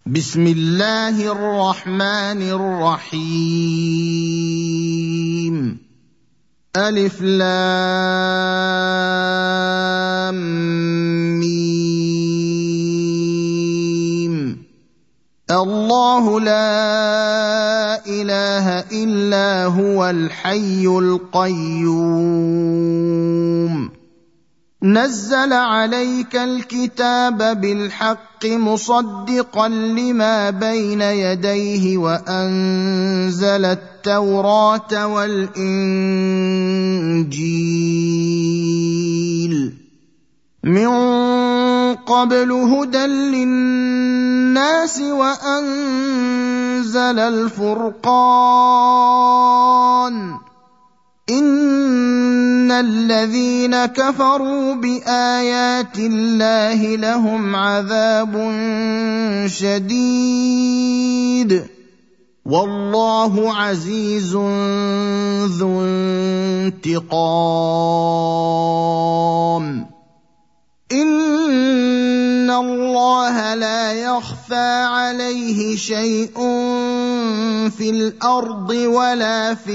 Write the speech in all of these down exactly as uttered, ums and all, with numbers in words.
بسم الله الرحمن الرحيم. ألف لام ميم. الله لا إله إلا هو الحي القيوم. نزل عليك الكتاب بالحق مصدقا لما بين يديه وأنزل التوراة والإنجيل من قبل هدى للناس وأنزل الفرقان. إن الذين كفروا بآيات الله لهم عذاب شديد والله عزيز ذو انتقام. إن الله لا يخفى عليه شيء في الأرض ولا في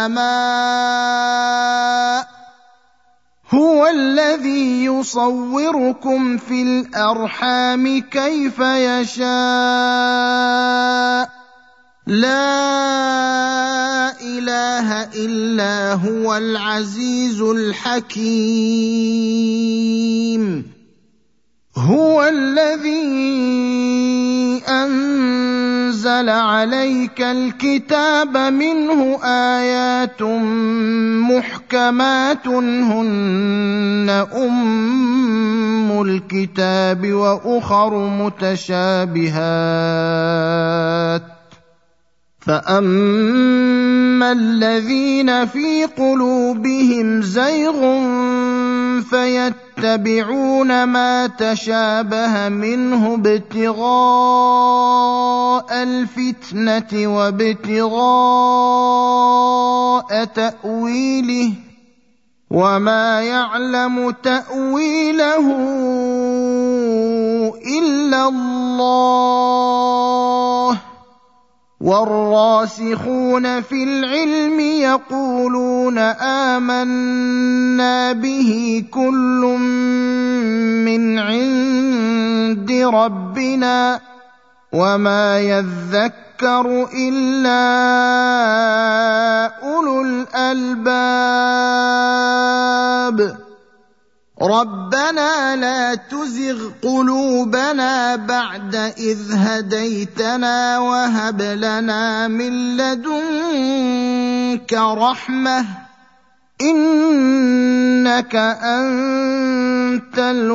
السماء. هو الذي يصوركم في الأرحام كيف يشاء. لا إله إلا هو العزيز الحكيم. هو الذي أنزل عليك الكتاب منه آيات محكمات هن أم الكتاب وأخر متشابهات. فأما الذين في قلوبهم زيغ فيتبعون ما تشابه منه ابتغاء الفتنة وابتغاء تأويله وما يعلم تأويله إلا الله. والراسخون في العلم يقولون آمنا به كل من عند ربنا وما يذكر إلا أولو الألباب. ربنا لا تزغ قلوبنا بعد إذ هديتنا وهب لنا من لدنك رحمة إنك أنت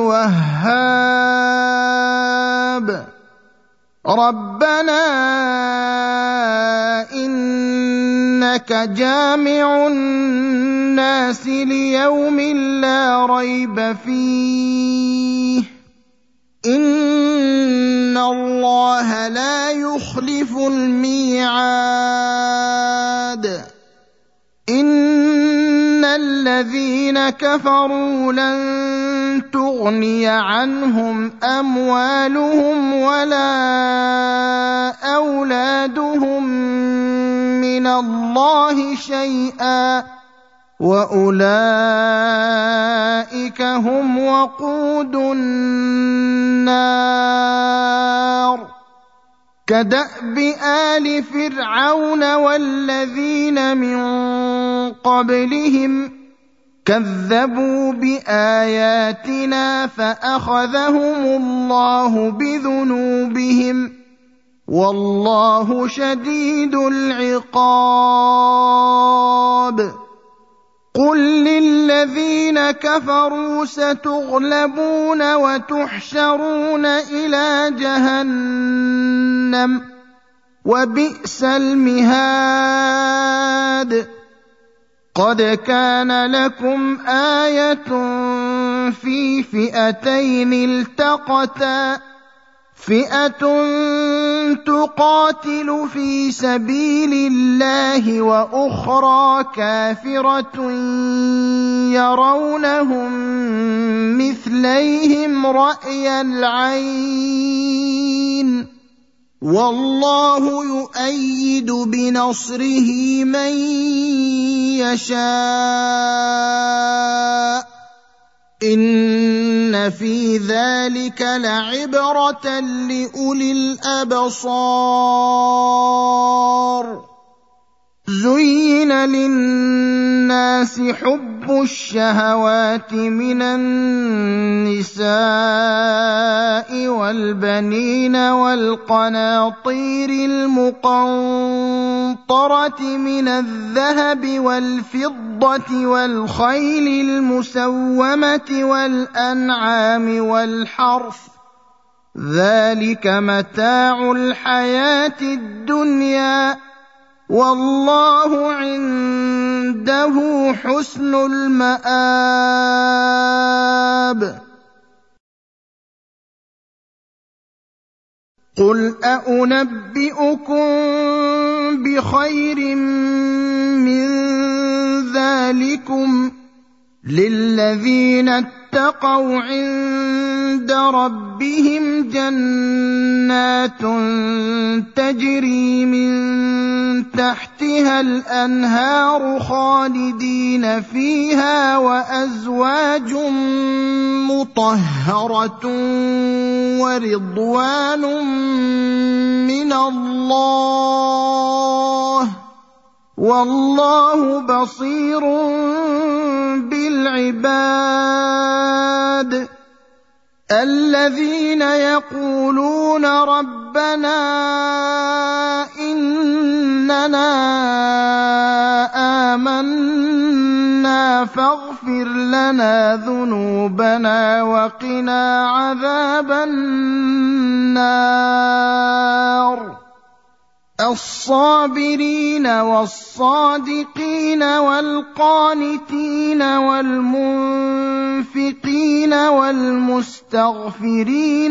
الوهاب. ربنا إنك جامع الناس ليوم لا ريب فيه إن الله لا يخلف الميعاد. إن الذين كفروا لن تغني عنهم أموالهم ولا أولادهم من الله شيئا وأولئك هم وقود النار. كدأب آل فرعون والذين من قبلهم كذبوا بآياتنا فأخذهم الله بذنوبهم والله شديد العقاب. قل للذين كفروا ستغلبون وتحشرون إلى جهنم وبئس المهاد. قد كان لكم آية في فئتين التقتا فئة تقاتل في سبيل الله وأخرى كافرة يرونهم مثليهم رأي العين وَاللَّهُ يُؤَيِّدُ بِنَصْرِهِ مَن يَشَاءُ ۗ إِنَّ فِي ذَلِكَ لَعِبْرَةً لِّأُولِي الْأَبْصَارِ. زُيِّنَ لِلنَّاسِ حُبُّ الشَّهَوَاتِ مِنَ النِّسَاءِ وَالْبَنِينَ وَالْقَنَاطِيرِ الْمُقَنطَرَةِ مِنَ الذَّهَبِ وَالْفِضَّةِ وَالْخَيْلِ الْمُسَوَّمَةِ وَالْأَنْعَامِ وَالْحَرْثِ ۗ ذَلِكَ مَتَاعُ الْحَيَاةِ الدُّنْيَا ۖ وَاللَّهُ عِندَهُ حُسْنُ الْمَآبِ. قُلْ أَؤُنَبِّئُكُم بِخَيْرٍ مِّن ذَٰلِكُمْ ۗ لِلَّذِينَ اتَّقَوْا عِندَ رَبِّهِمْ جَنَّاتٌ تَجْرِي مِن تَحْتِهَا الْأَنْهَارُ خَالِدِينَ فِيهَا وَأَزْوَاجٌ مُّطَهَّرَةٌ وَرِضْوَانٌ مِّنَ اللَّهِ ۗ وَاللَّهُ بَصِيرٌ بِالْعِبَادِ. الَّذِينَ يَقُولُونَ رَبَّنَا إِنَّنَا آمَنَّا فَاغْفِرْ لَنَا ذُنُوبَنَا وَقِنَا عَذَابَ النَّارِ. الصَّابِرِينَ وَالصَّادِقِينَ وَالْقَانِتِينَ وَالْمُنفِقِينَ وَالْمُسْتَغْفِرِينَ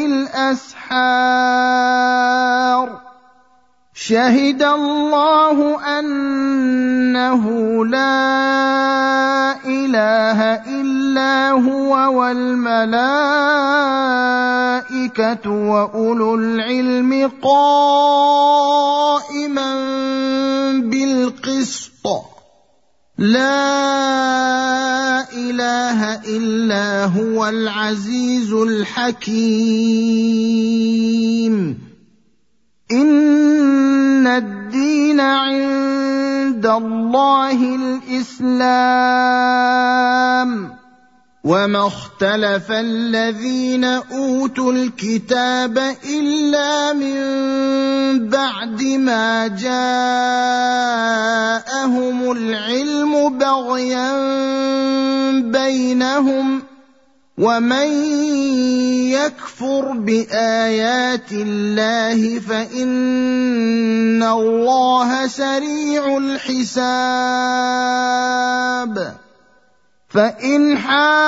بِالْأَسْحَارِ. شَهِدَ اللَّهُ أَنَّهُ لَا إِلَٰهَ إِلَّا هُوَ وَالْمَلَائِكَةُ وَأُولُو الْعِلْمِ قَائِمًا بِالْقِسْطِ. لَا إِلَٰهَ إِلَّا هُوَ الْعَزِيزُ الْحَكِيمُ. إِنَّ الدِّينَ عِندَ اللَّهِ الْإِسْلَامُ ۗ وَمَا اخْتَلَفَ الَّذِينَ أُوتُوا الْكِتَابَ إِلَّا مِن بَعْدِ مَا جَاءَهُمُ الْعِلْمُ بَغْيًا بَيْنَهُمْ ۗ وَمَن يَكْفُرْ بِآيَاتِ اللَّهِ فَإِنَّ اللَّهَ سَرِيعُ الْحِسَابِ. فَإِنْ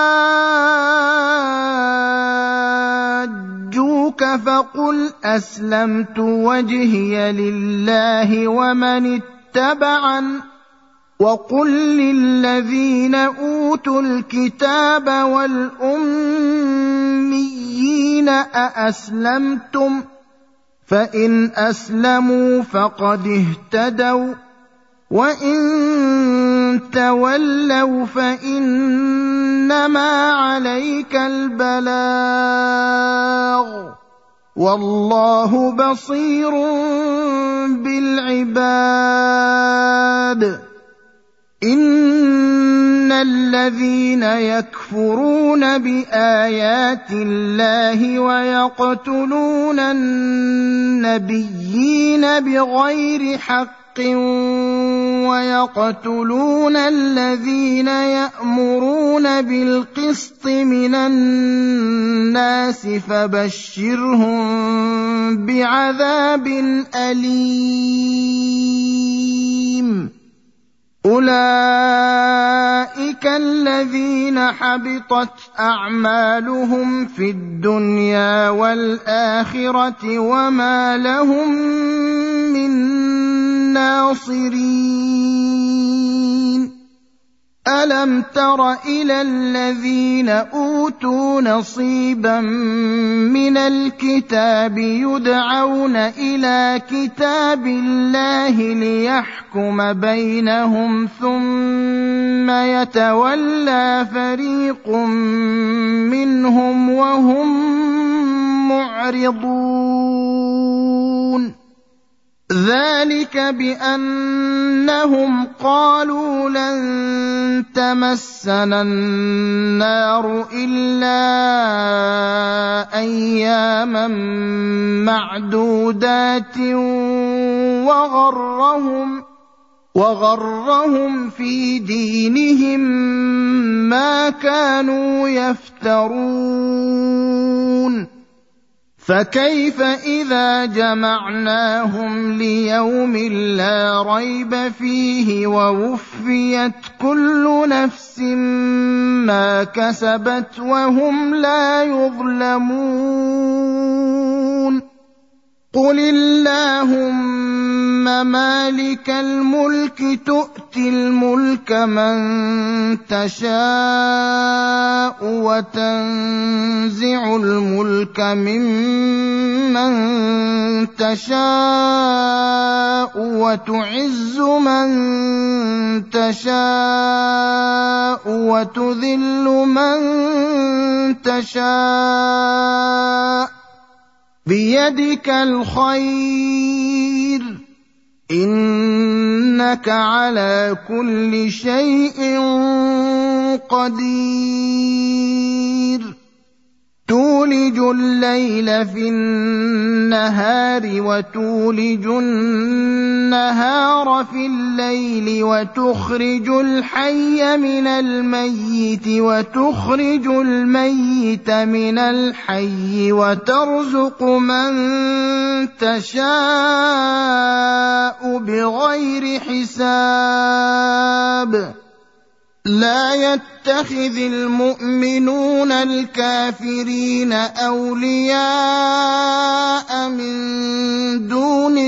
حَاجُّوكَ فَقُلْ أَسْلَمْتُ وَجْهِيَ لِلَّهِ وَمَنِ اتَّبَعَنِ، وَقُل لِّلَّذِينَ أُوتُوا الْكِتَابَ وَالْأُمِّيِّينَ أَأَسْلَمْتُمْ ۚ فَإِنْ أَسْلَمُوا فَقَدِ اهْتَدَوا ۖ وَّإِن تَوَلَّوْا فَإِنَّمَا عَلَيْكَ الْبَلَاغُ ۗ وَاللَّهُ بَصِيرٌ بِالْعِبَادِ. إِنَّ الَّذِينَ يَكْفُرُونَ بِآيَاتِ اللَّهِ وَيَقْتُلُونَ النَّبِيِّينَ بِغَيْرِ حَقٍّ وَيَقْتُلُونَ الَّذِينَ يَأْمُرُونَ بِالْقِسْطِ مِنَ النَّاسِ فَبَشِّرْهُم بِعَذَابٍ أَلِيمٍ. أُولَٰئِكَ الَّذِينَ حَبِطَتْ أَعْمَالُهُمْ فِي الدُّنْيَا وَالْآخِرَةِ وَمَا لَهُم مِّن نَّاصِرِينَ. أَلَمْ تَرَ إِلَى الَّذِينَ أُوتُوا أُوتُوا نَصِيبًا مِنَ الْكِتَابِ يُدْعَوْنَ إِلَىٰ كِتَابِ اللَّهِ لِيَحْكُمَ بَيْنَهُمْ ثُمَّ يَتَوَلَّىٰ فَرِيقٌ مِّنْهُمْ وَهُم مُّعْرِضُونَ ذَٰلِكَ بِأَنَّهُمْ قَالُوا لَن تَمَسَّنَا النَّارُ إِلَّا أَيَّامًا مَّعْدُودَاتٍ وَغَرَّهُمْ وَغَرَّهُمْ فِي دِينِهِم مَّا كَانُوا يَفْتَرُونَ فَكَيْفَ إِذَا جَمَعْنَاهُمْ لِيَوْمٍ لَّا رَيْبَ فِيهِ وَوُفِّيَتْ كُلُّ نَفْسٍ مَّا كَسَبَتْ وَهُمْ لَا يُظْلَمُونَ قُلِ اللَّهُمَّ مَالِكَ الْمُلْكِ تُؤْتِي الْمُلْكَ مَن تَشَاءُ وَتَنزِعُ الْمُلْكَ مِمَّن تَشَاءُ وَتُعِزُّ مَن تَشَاءُ وَتُذِلُّ مَن تَشَاءُ بِيَدِكَ الْخَيْرُ ۖ إِنَّكَ عَلَىٰ كُلِّ شَيْءٍ قَدِيرٌ تُولِجُ اللَّيْلَ فِي النَّهَارِ وَتُولِجُ النَّهَارَ فِي اللَّيْلِ وَتُخْرِجُ الْحَيَّ مِنَ الْمَيِّتِ وَتُخْرِجُ الْمَيِّتَ مِنَ الْحَيِّ وَتَرْزُقُ مَن تَشَاءُ بِغَيْرِ حِسَابٍ لَا يَتَّخِذِ الْمُؤْمِنُونَ الْكَافِرِينَ أَوْلِيَاءَ مِن دُونِ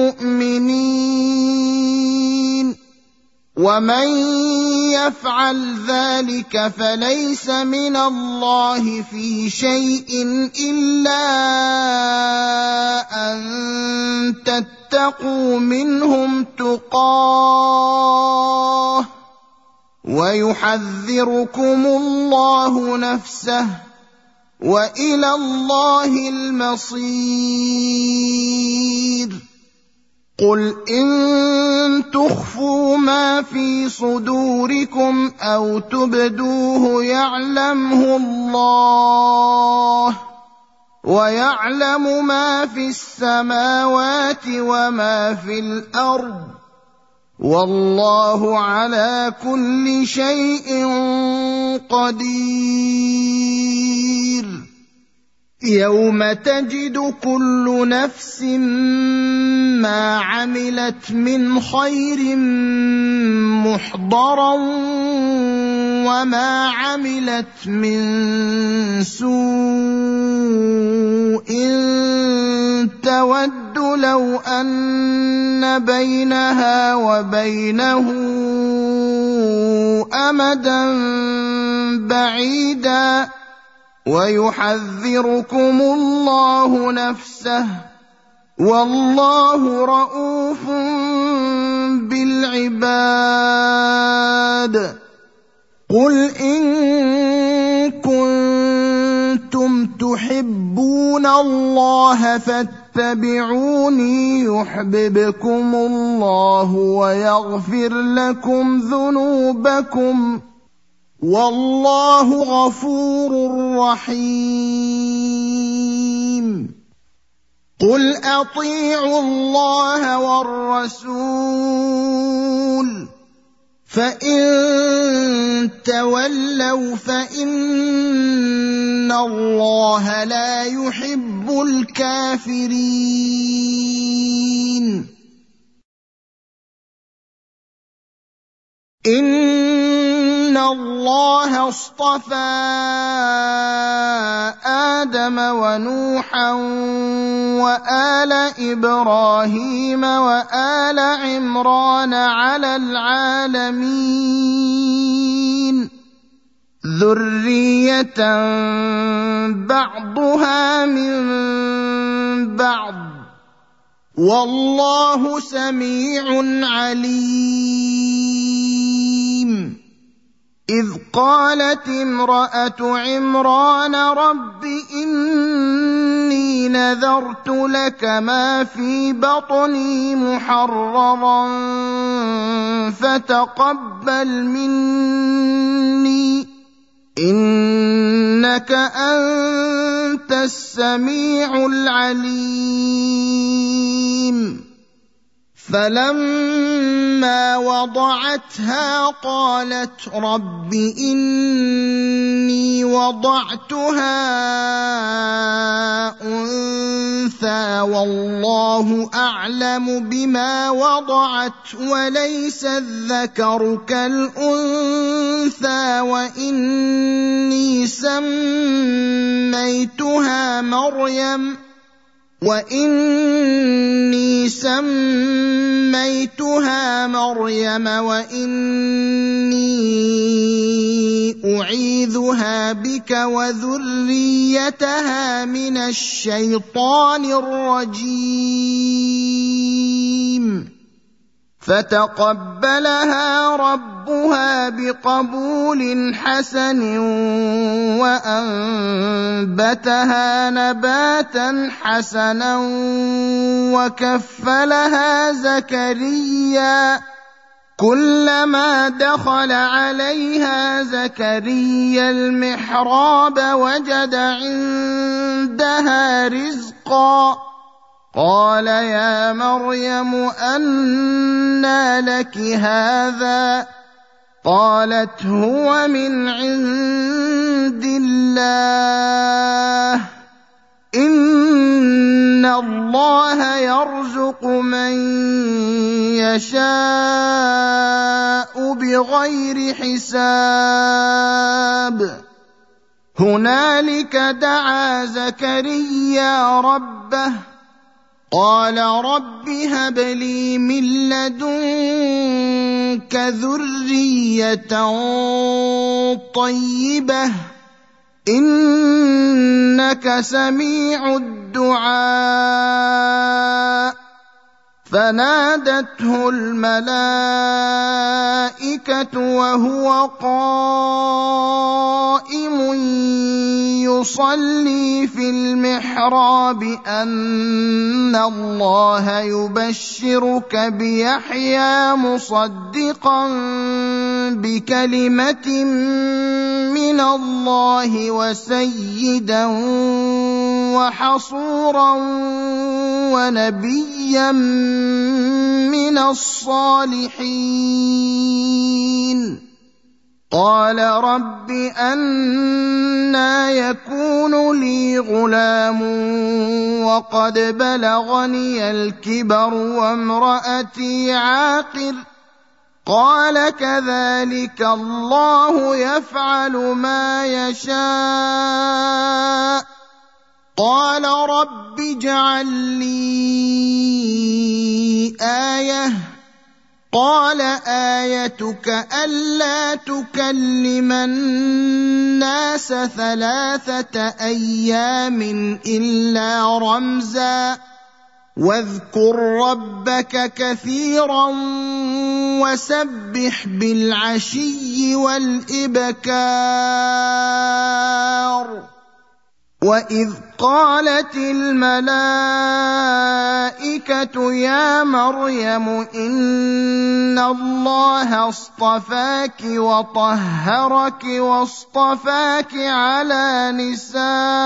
الْمُؤْمِنِينَ وَمَن يَفْعَلْ ذَلِكَ فَلَيْسَ مِنَ اللَّهِ فِي شَيْءٍ إِلَّا أَن تَتَّقُوا مِنْهُمْ تُقَاةً وَيُحَذِّرُكُمُ اللَّهُ نَفْسَهُ وَإِلَى اللَّهِ الْمَصِيرُ قُلْ إِن تُخْفُوا مَا فِي صُدُورِكُمْ أَوْ تُبْدُوهُ يَعْلَمْهُ اللَّهُ وَيَعْلَمُ مَا فِي السَّمَاوَاتِ وَمَا فِي الْأَرْضِ وَاللَّهُ عَلَىٰ كُلِّ شَيْءٍ قَدِيرٌ يَوْمَ تَجِدُ كُلُّ نَفْسٍ مَّا عَمِلَتْ مِنْ خَيْرٍ مُّحْضَرًا وَمَا عَمِلَتْ مِن سُوءٍ تَوَدُّ لَوْ أَنَّ بَيْنَهَا وَبَيْنَهُ أَمَدًا بَعِيدًا وَيُحَذِّرُكُمُ اللَّهُ نَفْسَهُ وَاللَّهُ رَءُوفٌ بِالْعِبَادِ قُلْ إِن كُنتُمْ تُحِبُّونَ اللَّهَ فَاتَّبِعُونِي يُحْبِبْكُمُ اللَّهُ وَيَغْفِرْ لَكُمْ ذُنُوبَكُمْ وَاللَّهُ غَفُورٌ رَّحِيمٌ قُلْ أَطِيعُوا اللَّهَ وَالرَّسُولَ فَإِن تَوَلَّوْا فَإِنَّ اللَّهَ لَا يُحِبُّ الْكَافِرِينَ إِنَّ اللَّهَ اصْطَفَىٰ آدَمَ وَنُوحًا وَآلَ إِبْرَاهِيمَ وَآلَ عِمْرَانَ عَلَى الْعَالَمِينَ ذرية بعضها من بعض والله سميع عليم إذ قالت امرأة عمران رب إني نذرت لك ما في بطني محررا فتقبل مني إنك أنت السميع العليم فلما وضعتها قالت رب إني وضعتها أنثى والله أعلم بما وضعت وليس الذكر كالأنثى وإني سميتها مريم وإني سميتها مريم وإني أعيذها بك وذريتها من الشيطان الرجيم فتقبلها ربها بقبول حسن وأنبتها نباتا حسنا وكفلها زكريا كلما دخل عليها زكريا المحراب وجد عندها رزقا قال يا مريم أنى لك هذا قالت هو من عند الله إن الله يرزق من يشاء بغير حساب هنالك دعا زكريا ربه قال رب هب لي من لدنك ذرية طيبة إنك سميع الدعاء فنادته الملائكة وهو قائم يصلي في المحراب أن الله يبشرك بيحيى مصدقا بكلمة من الله وسيدا وحصورا ونبيا من الصالحين قال رب أنى يكون لي غلام وقد بلغني الكبر وامرأتي عاقر قال كذلك الله يفعل ما يشاء قال رب اجعل لي آية قال آيتك ألا تكلم الناس ثلاثة أيام إلا رمزا واذكر ربك كثيرا وسبح بالعشي والإبكار وإذ قالت الملائكة يا مريم إن الله اصطفاك وطهرك واصطفاك على نساء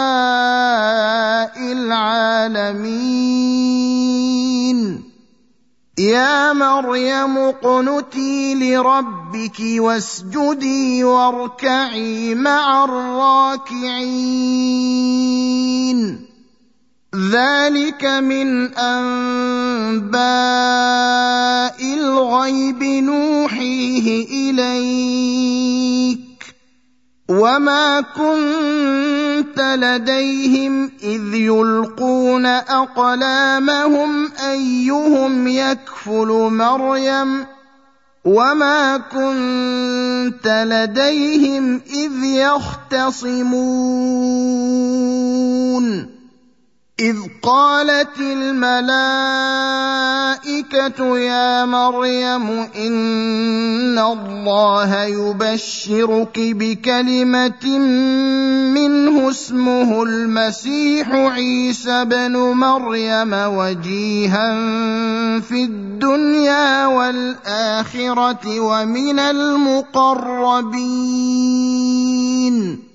العالمين يا مريم اقنتي لربك واسجدي واركعي مع الراكعين ذلك من أنباء الغيب نوحيه إليك وما كنت لديهم إذ يلقون أقلامهم أيهم يكفل مريم وما كنت لديهم إذ يختصمون إذ قالت الملائكة يا مريم إن الله يبشرك بكلمة منه اسمه المسيح عيسى بن مريم وجيها في الدنيا والآخرة ومن المقربين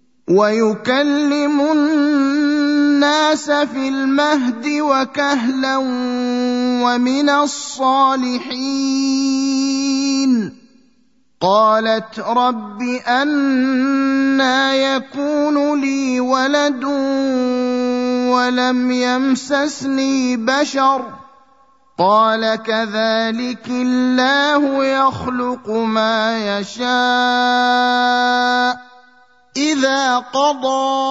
ويكلم الناس في المهد وكهلا ومن الصالحين قالت رب أنى يكون لي ولد ولم يمسسني بشر قال كذلك الله يخلق ما يشاء إذا قضى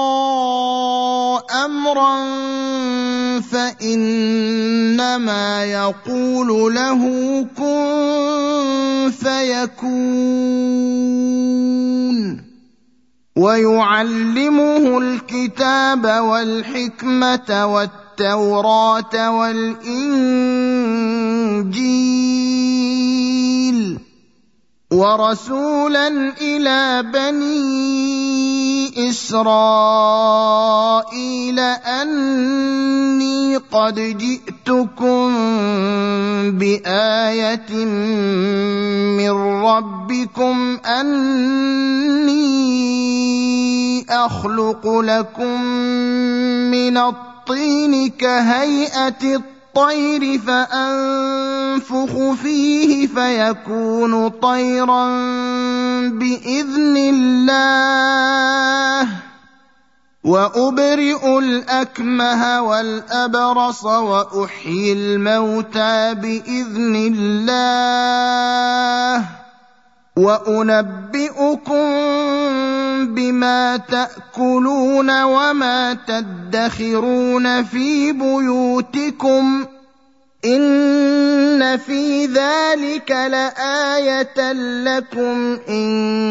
أمرا فإنما يقول له كن فيكون ويعلمه الكتاب والحكمة والتوراة والإنجيل ورسولا إلى بني إسرائيل أني قد جئتكم بآية من ربكم أني أخلق لكم من الطين كهيئة الطير الطير فأنفخ فيه فيكون طيرا بإذن الله وأبرئ الأكمه والأبرص وأحيي الموتى بإذن الله وأنبئكم بما تأكلون وما تدخرون في بيوتكم إن في ذلك لآية لكم إن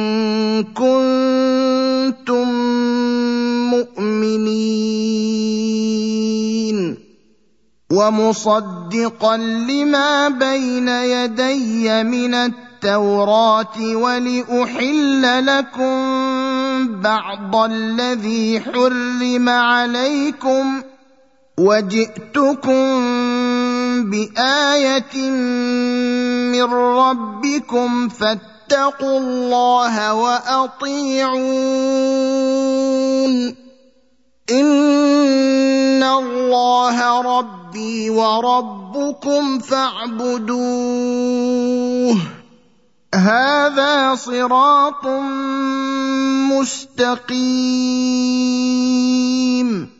كنتم مؤمنين ومصدقا لما بين يدي من التوراة ولأحل لكم بعض الذي حرم عليكم وجئتكم بآية من ربكم فاتقوا الله وأطيعون إن الله ربي وربكم فاعبدوه هذا صراط مستقيم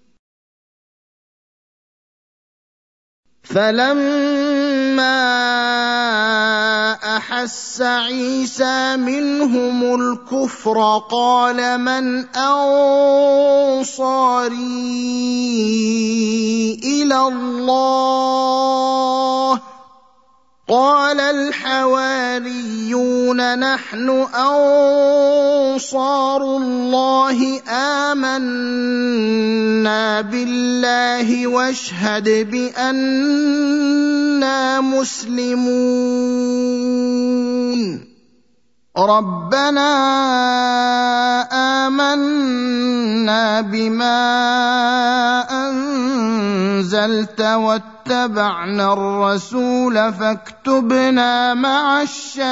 فلما أحس عيسى منهم الكفر قال من أنصاري إلى الله قال الحواريون نحن أنصار الله آمنا بالله واشهد بأننا مسلمون ربنا آمنا بما أنزلت واتبعنا الرسول فاكتبنا مع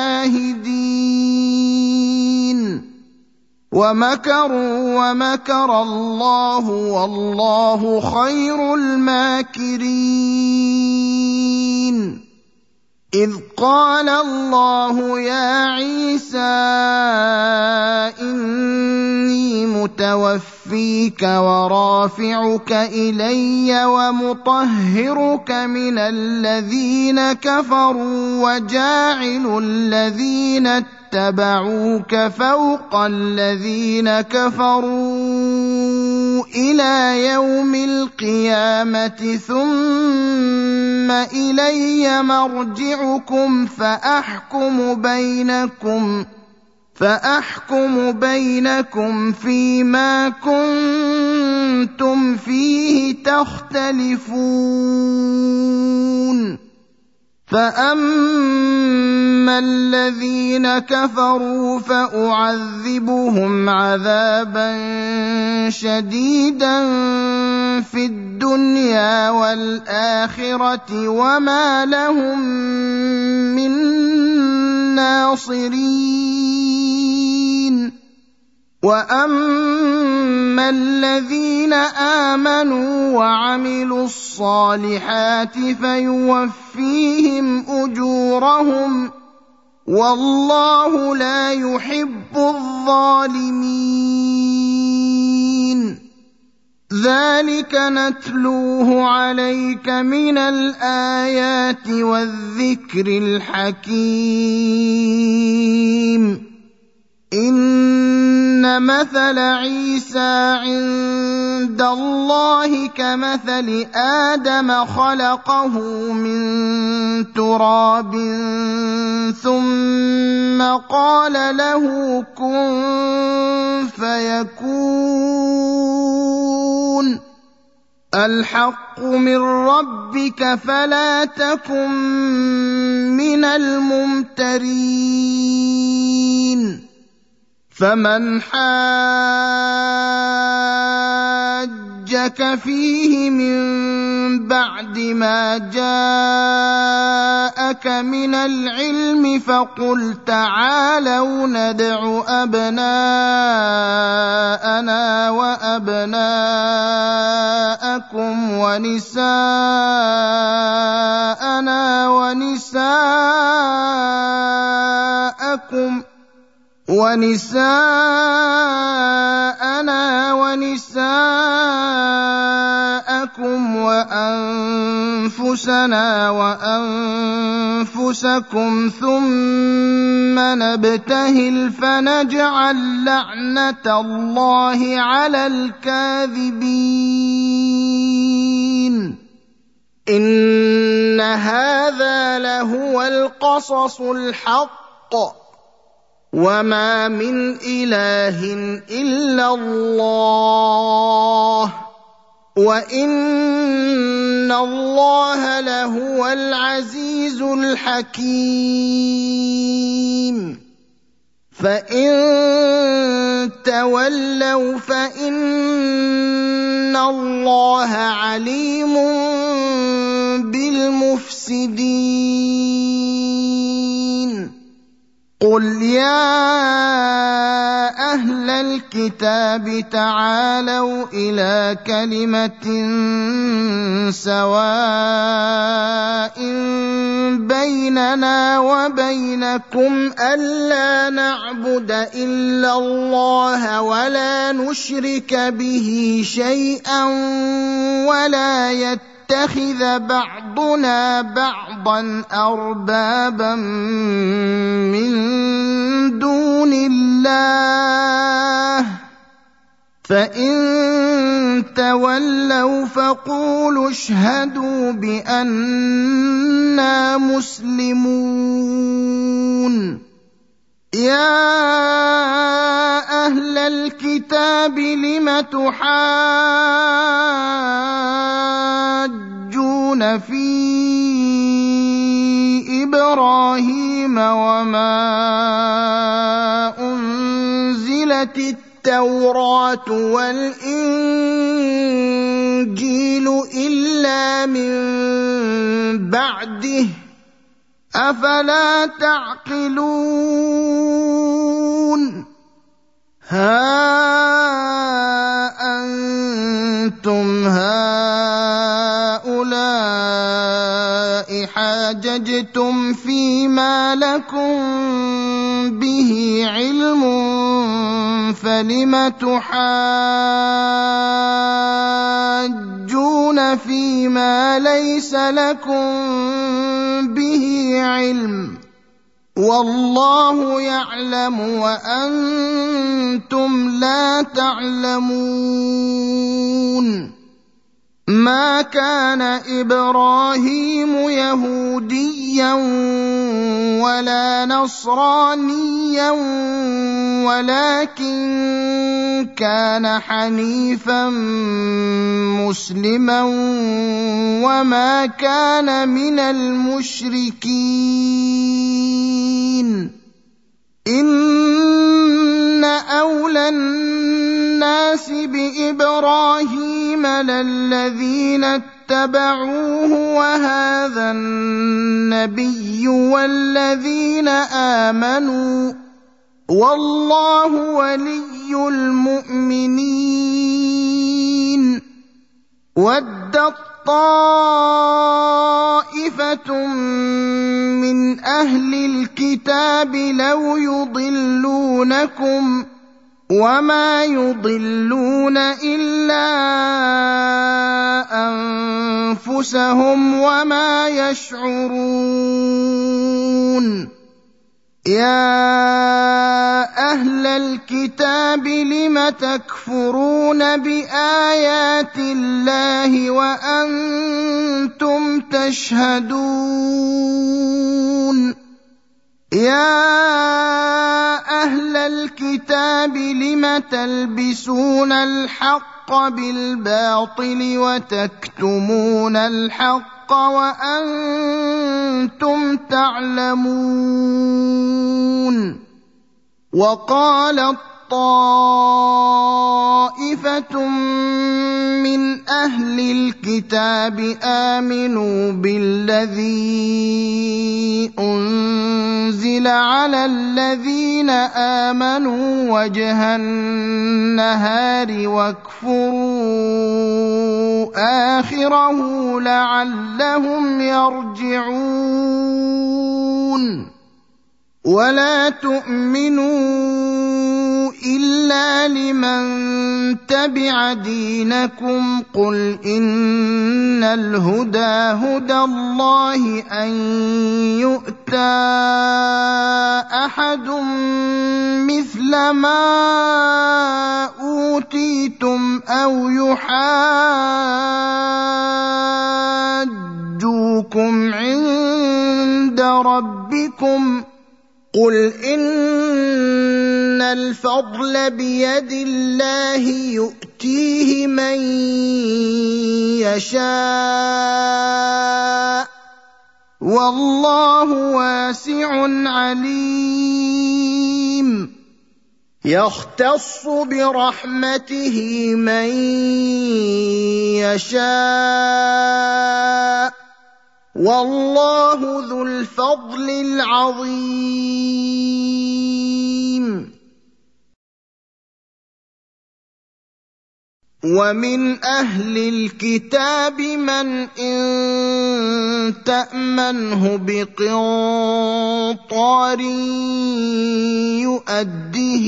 الشاهدين ومكروا ومكر الله والله خير الماكرين إذ قال الله يا عيسى إني متوفيك ورافعك إلي ومطهرك من الذين كفروا وجاعل الذين اتبعوك فوق الذين كفروا إلى يوم القيامة ثم إلي مرجعكم فأحكم بينكم فأحكم بينكم فيما كنتم فيه تختلفون فأما الذين كفروا فأعذبهم عذابا شديدا في الدنيا والآخرة وما لهم من ناصرين وأما الذين آمنوا وعملوا الصالحات فيوفيهم أجورهم والله لا يحب الظالمين ذلك نتلوه عليك من الآيات والذكر الحكيم إن مثل عيسى عند الله كمثل آدم خلقه من تراب ثم قال له كن فيكون الحق من ربك فلا تكن من الممترين فمن حاجك فيه من بعد ما جاءك من العلم فقل تعالوا ندع أبناءنا وأبناءكم ونساءنا ونساءكم ونساءنا ونساءكم وأنفسنا وأنفسكم ثم نبتهل فنجعل لعنة الله على الكاذبين إن هذا لهو القصص الحق وما من إله إلا الله وإن الله لهو العزيز الحكيم فإن تولوا فإن الله عليم بالمفسدين قل يا أهل الكتاب تعالوا إلى كلمة سواء بيننا وبينكم ألا نعبد إلا الله ولا نشرك به شيئا ولا يتبع يتخذ بعضنا بعضا أربابا من دون الله فإن تولوا فقولوا اشهدوا بأننا مسلمون يا أهل الكتاب لم تحاجون في إبراهيم وما أنزلت التوراة والإنجيل إلا من بعده أفلا تعقلون ها أنتم هؤلاء حاججتم فيما لكم به علم فلم تحاجون فيما ليس لكم به علم والله يعلم وأنتم لا تعلمون ما كان إبراهيم يهوديا ولا نصرانيا ولكن كان حنيفا مسلما وما كان من المشركين إن أولى الناس بإبراهيم للذين اتبعوه وهذا النبي والذين آمنوا والله ولي المؤمنين ودت طائفة من أهل الكتاب لو يضلونكم وما يضلون إلا أنفسهم وما يشعرون يا أهل الكتاب لم تكفرون بآيات الله وأنتم تشهدون يا أهل الكتاب لم تلبسون الحق بالباطل وتكتمون الحق وأنتم تعلمون وقالت طائفة من أهل الكتاب آمنوا بالذي أنزل على الذين آمنوا وجه النهار واكفروا آخره لعلهم يرجعون ولا تؤمنوا إلا لمن تبع دينكم قل إن الهدى هدى الله أن يؤتى أحد مثل ما أوتيتم أو يحاجوكم عند ربكم قل إن الفضل بيد الله يؤتيه من يشاء والله واسع عليم يختص برحمته من يشاء والله ذو الفضل العظيم ومن أهل الكتاب من إن تأمنه بقنطار يؤده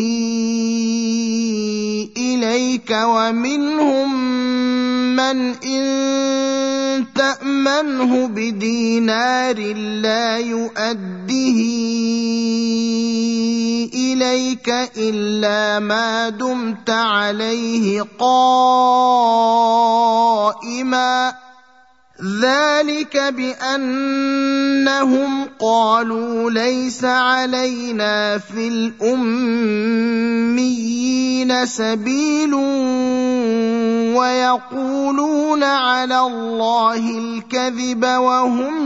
إليك ومنهم من إن تأمنه بدينار لا يؤده إليك إلا ما دمت عليه قائما ذلك بأنهم قالوا ليس علينا في الأميين سبيل ويقولون على الله الكذب وهم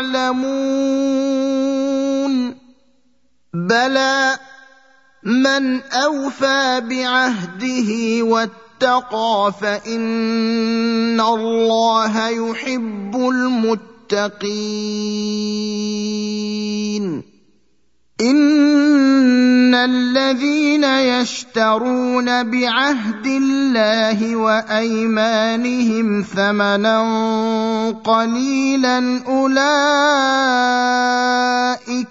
يعلمون بلى من أوفى بعهده واتقى فإن الله يحب المتقين إن الذين يشترون بعهد الله وأيمانهم ثمنا قليلا أولئك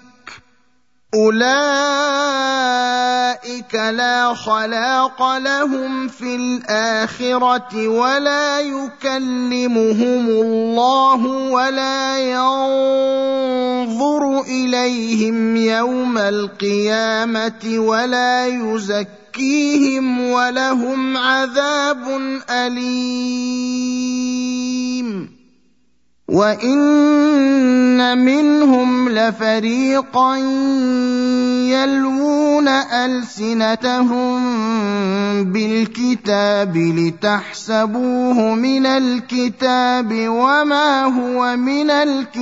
أولئك لا خلاق لهم في الآخرة ولا يكلمهم الله ولا ينظر إليهم يوم القيامة ولا يزكيهم ولهم عذاب أليم. وإن منهم لفريقا يلوون ألسنتهم بالكتاب لتحسبوه من الكتاب وما هو من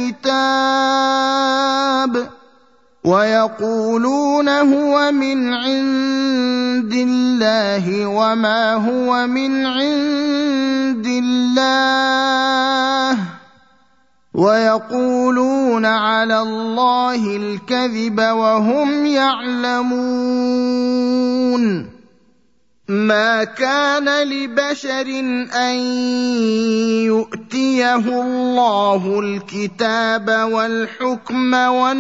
الكتاب ويقولون هو من عند الله وما هو من عند الله ويقولون على الله الكذب وهم يعلمون. ما كان لبشر أن يؤتيه الله الكتاب والحكم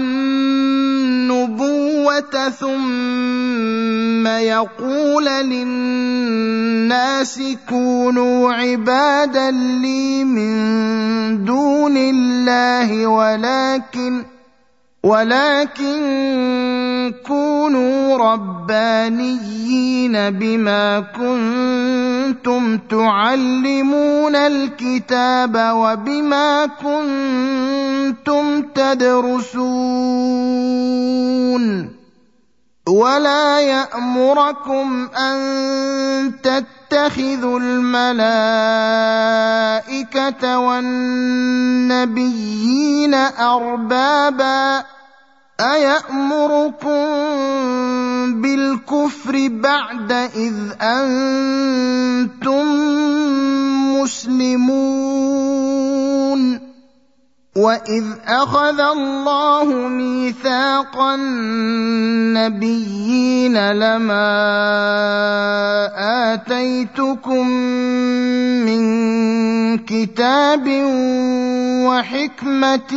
والنبوة ثم يقول للناس كونوا عبادا لي من دون الله ولكن ولكن كونوا ربانيين بما كنتم تعلمون الكتاب وبما كنتم تدرسون. ولا يأمركم أن تتخذوا الملائكة والنبيين أربابا أيأمركم بالكفر بعد إذ أنتم مسلمون. وإذ أخذ الله ميثاق النبيين لما آتيتكم من كتاب وحكمة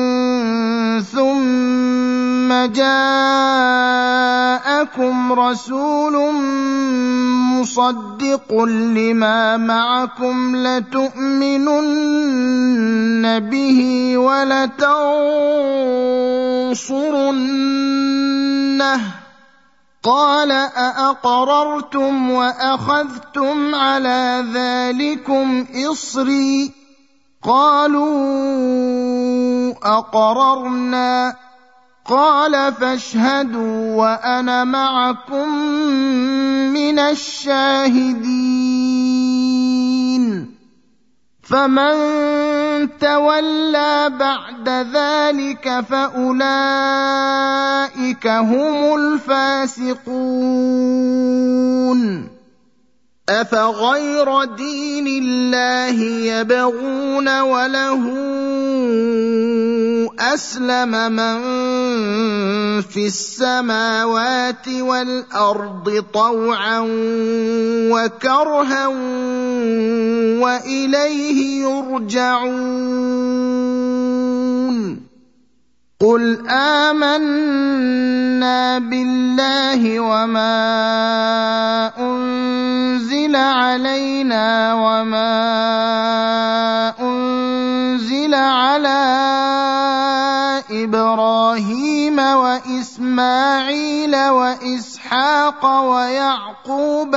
ثم جاءكم رسول مصدق لما معكم لتؤمنن به ولتنصرنه قال أأقررتم وأخذتم على ذلكم إصري قالوا أقررنا قال فاشهدوا وأنا معكم من الشاهدين. فمن تولى بعد ذلك فأولئك هم الفاسقون. أفغير دين الله يبغون وله أسلم من في السماوات والأرض طوعا وكرها وإليه يرجعون. قل آمنا بالله وما أنزل علينا وما أنزل على إبراهيم وإسماعيل وإسحاق ويعقوب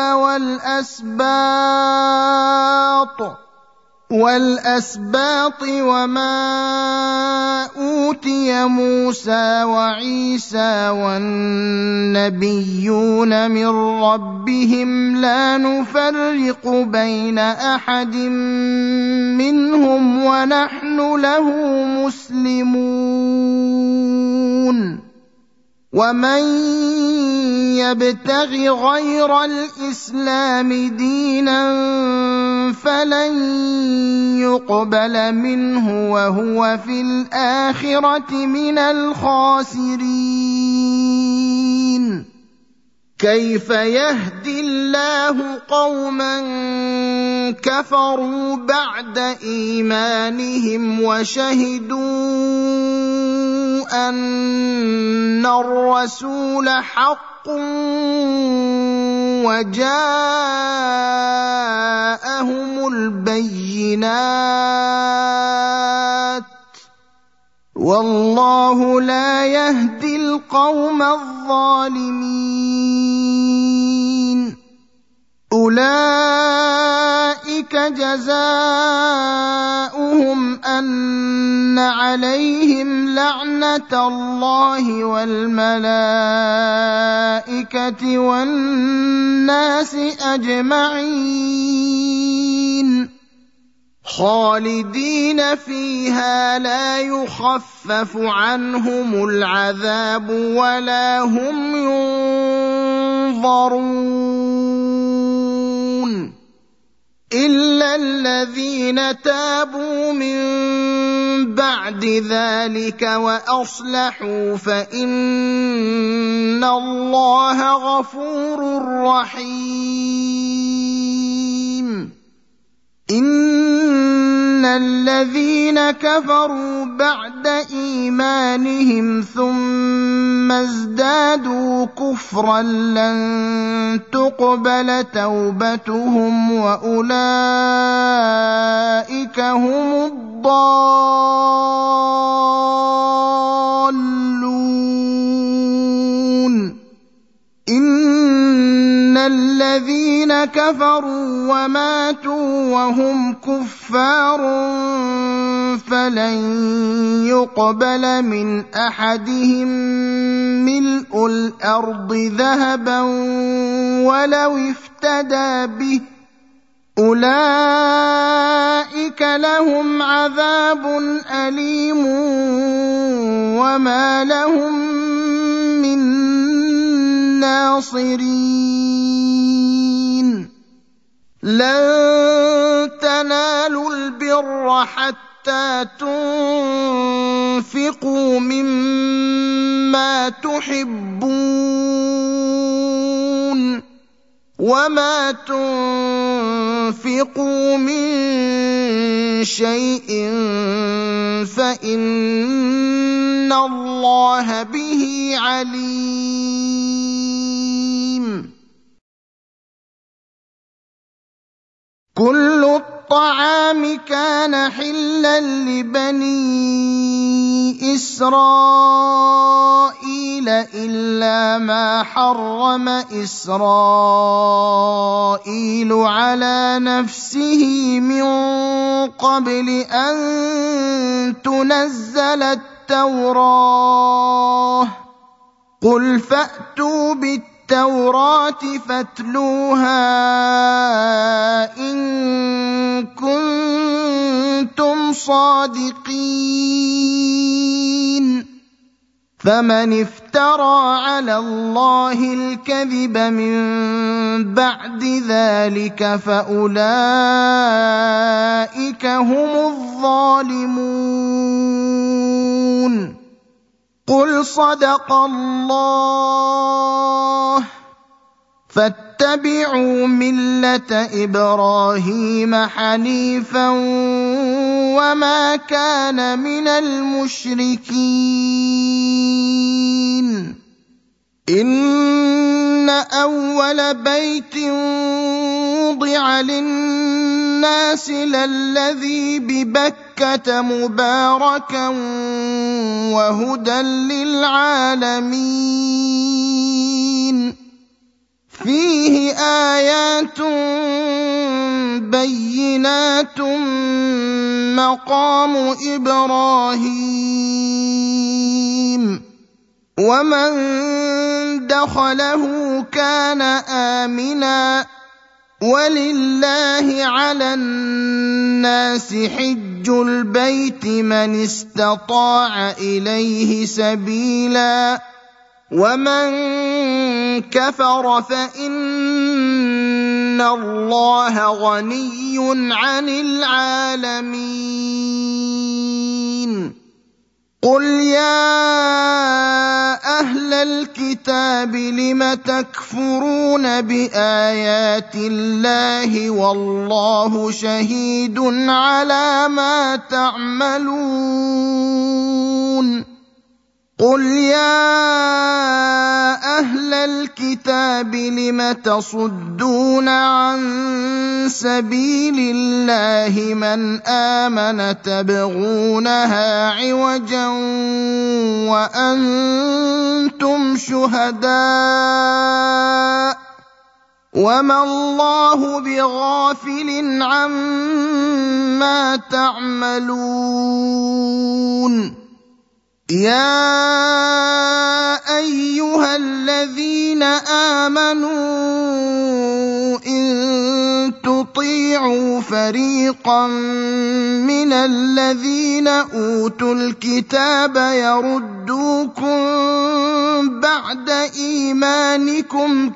والأسباط والأسباط وما أوتي موسى وعيسى والنبيون من ربهم لا نفرق بين أحد منهم ونحن له مسلمون. ومن يبتغ غير الإسلام دينا فلن يقبل منه وهو في الآخرة من الخاسرين. كيف يهدي الله قوما كفروا بعد إيمانهم وشهدوا أن الرسول حق وجاءهم البينات والله لا يهدي القوم الظالمين. أولئك جزاؤهم أن عليهم لعنة الله والملائكة والناس أجمعين خالدين فيها لا يخفف عنهم العذاب ولا هم ينظرون إلا الذين تابوا من بعد ذلك وأصلحوا فإن الله غفور رحيم. إن الذين كفروا بعد إيمانهم ثم ازدادوا كفرا لن تقبل توبتهم وأولئك هم الضالون. إن الذين كفروا وماتوا وهم كفار فلن يقبل من أحدهم ملء الأرض ذهبا ولو افتدى به أولئك لهم عذاب أليم وما لهم من ناصرين. لن تنالوا البر حتى تنفقوا مما تحبون وما تنفقوا من شيء فإن الله به عليم. كل الطعام كان حلا لبني إسرائيل إلا ما حرم إسرائيل على نفسه من قبل أن تنزل التوراة. قل فأتوا بالتوراة التوراة فاتلوها إن كنتم صادقين. فمن افترى على الله الكذب من بعد ذلك فأولئك هم الظالمون. قل صدق الله فاتبعوا ملة إبراهيم حنيفا وما كان من المشركين. إن أول بيت وضع للناس للذي ببكة مباركا وهدى للعالمين فيه آيات بينات مقام إبراهيم ومن دخله كان آمنا ولله على الناس حج البيت من استطاع إليه سبيلا ومن كفر فإن الله غني عن العالمين. قل يا أهل الكتاب لم تكفرون بآيات الله والله شهيد على ما تعملون. قل يا أهل أهل الكتاب لم تصدون عن سبيل الله من آمن تبغونها عوجا وأنتم شهداء وما الله بغافل عما تعملون يا أيها الذين آمنوا إن تطيعوا فريقا من الذين أوتوا الكتاب يردوكم بعد إيمانكم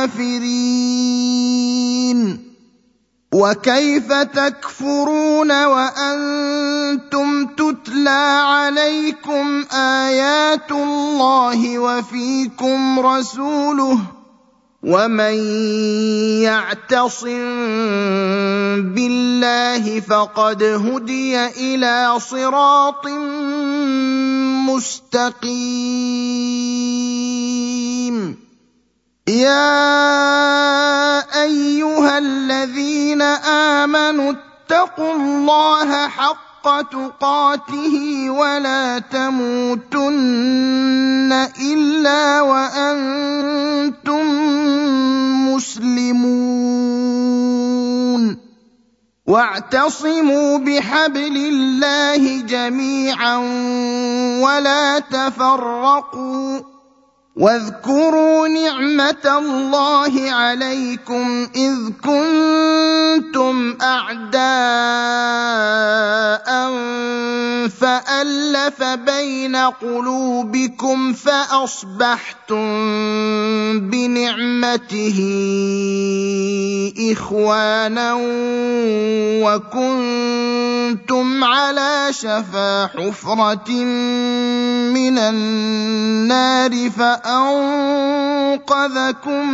كافرين وكيف تكفرون وأنتم تتلى عليكم آيات الله وفيكم رسوله ومن يعتصم بالله فقد هدي إلى صراط مستقيم يا أيها الذين آمنوا اتقوا الله حق تقاته ولا تموتن إلا وأنتم مسلمون واعتصموا بحبل الله جميعا ولا تفرقوا واذكروا نعمة الله عليكم إذ كنتم أعداء فألف بين قلوبكم فأصبحتم بنعمته إخوانا وكنتم على شفا حفرة من النار فأنقذكم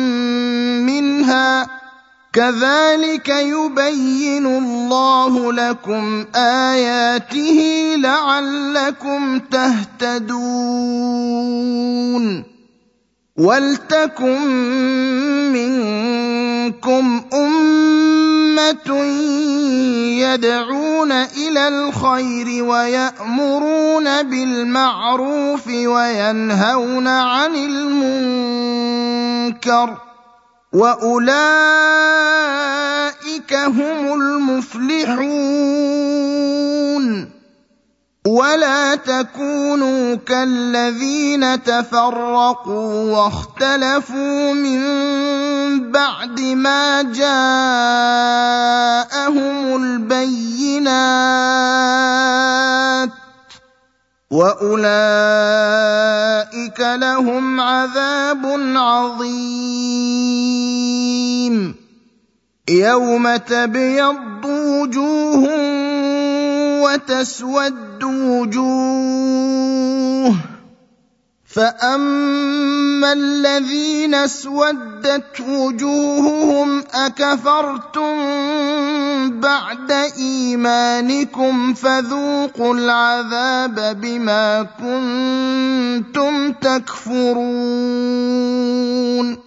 منها كذلك يبين الله لكم آياته لعلكم تهتدون ولتكن منكم أمة يدعون إلى الخير ويأمرون بالمعروف وينهون عن المنكر وأولئك هم المفلحون ولا تكونوا كالذين تفرقوا واختلفوا من بعد ما جاءهم البينات وأولئك لهم عذاب عظيم يوم تبيض وجوه وتسود وجوه فأما الذين اسودت وجوههم أكفرتم بعد إيمانكم فذوقوا العذاب بما كنتم تكفرون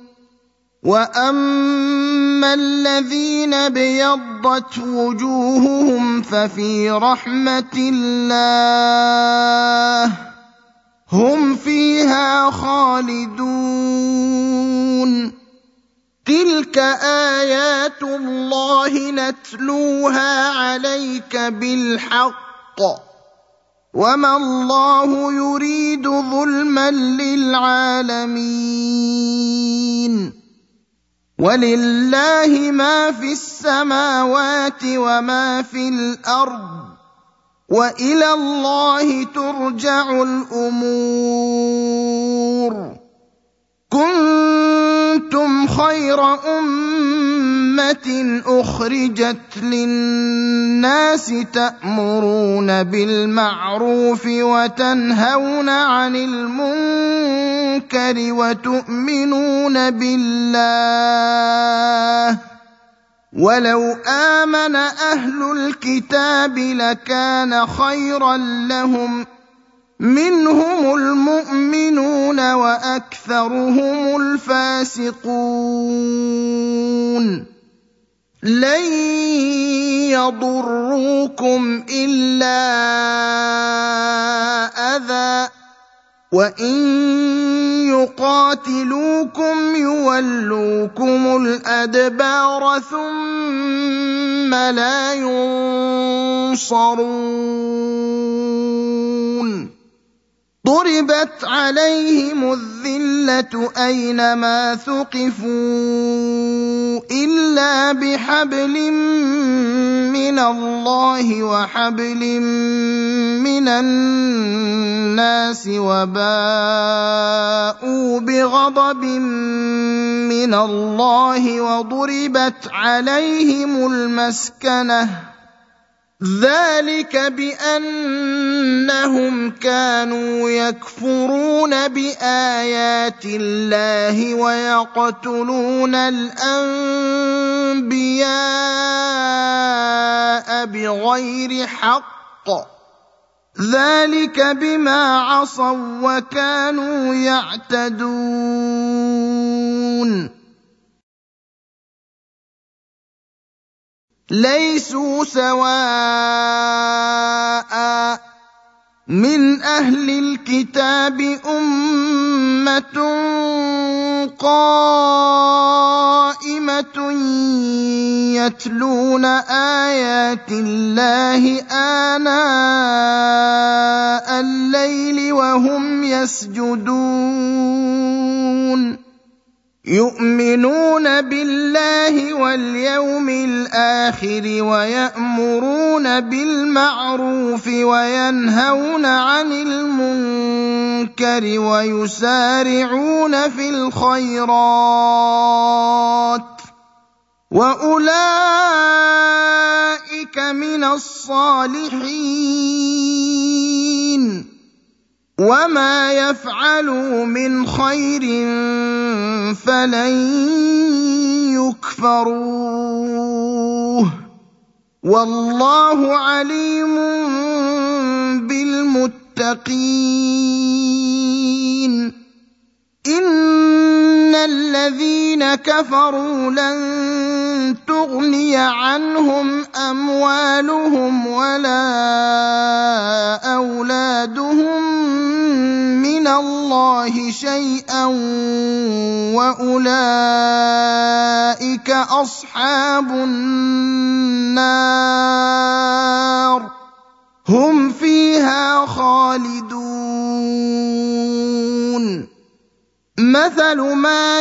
وأما الذين ابيضت وجوههم ففي رحمة الله هم فيها خالدون تلك آيات الله نتلوها عليك بالحق وما الله يريد ظلما للعالمين ولله ما في السماوات وما في الأرض وإلى الله ترجع الأمور كنتم خير أمة أخرجت للناس تأمرون بالمعروف وتنهون عن المنكر وتؤمنون بالله ولو آمن أهل الكتاب لكان خيرا لهم منهم المؤمنون وأكثرهم الفاسقون لن يضروكم إلا أذى وإن يقاتلوكم يولوكم الأدبار ثم لا ينصرون ضربت عليهم الذلة أينما ثقفوا إلا بحبل من الله وحبل من الناس وباءوا بغضب من الله وضربت عليهم المسكنة ذلك بأنهم كانوا يكفرون بآيات الله ويقتلون الأنبياء بغير حق ذلك بما عصوا وكانوا يعتدون ليسوا سواء من أهل الكتاب أمة قائمة يتلون آيات الله آناء الليل وهم يسجدون يؤمنون بالله واليوم الآخر ويأمرون بالمعروف وينهون عن المنكر ويسارعون في الخيرات وأولئك من الصالحين وما يفعلوا من خير فلن يكفروه والله عليم بالمتقين إن الذين كفروا لن تغني عنهم أموالهم ولا أولادهم من الله شيئا وأولئك أصحاب النار هم فيها خالدون مثل ما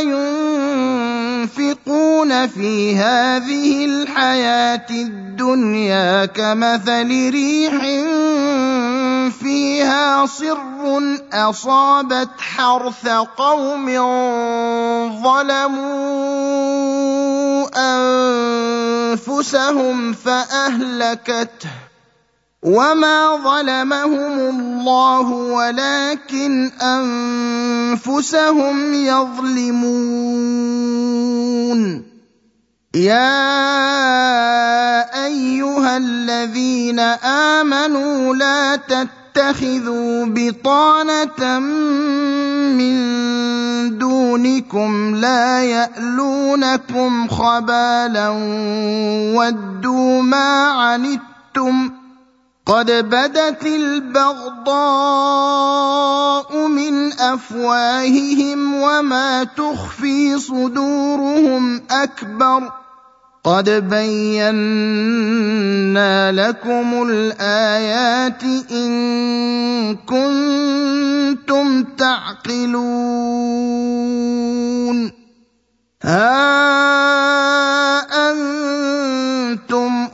ينفقون في هذه الحياة الدنيا كمثل ريح فيها صر أصابت حرث قوم ظلموا أنفسهم فأهلكته وما ظلمهم الله ولكن أنفسهم يظلمون يا أيها الذين آمنوا لا تتخذوا بطانة من دونكم لا يألونكم خبالا ودوا ما عنتم قد بدت البغضاء من أفواههم وما تخفي صدورهم أكبر قد بينا لكم الآيات إن كنتم تعقلون ها أنتم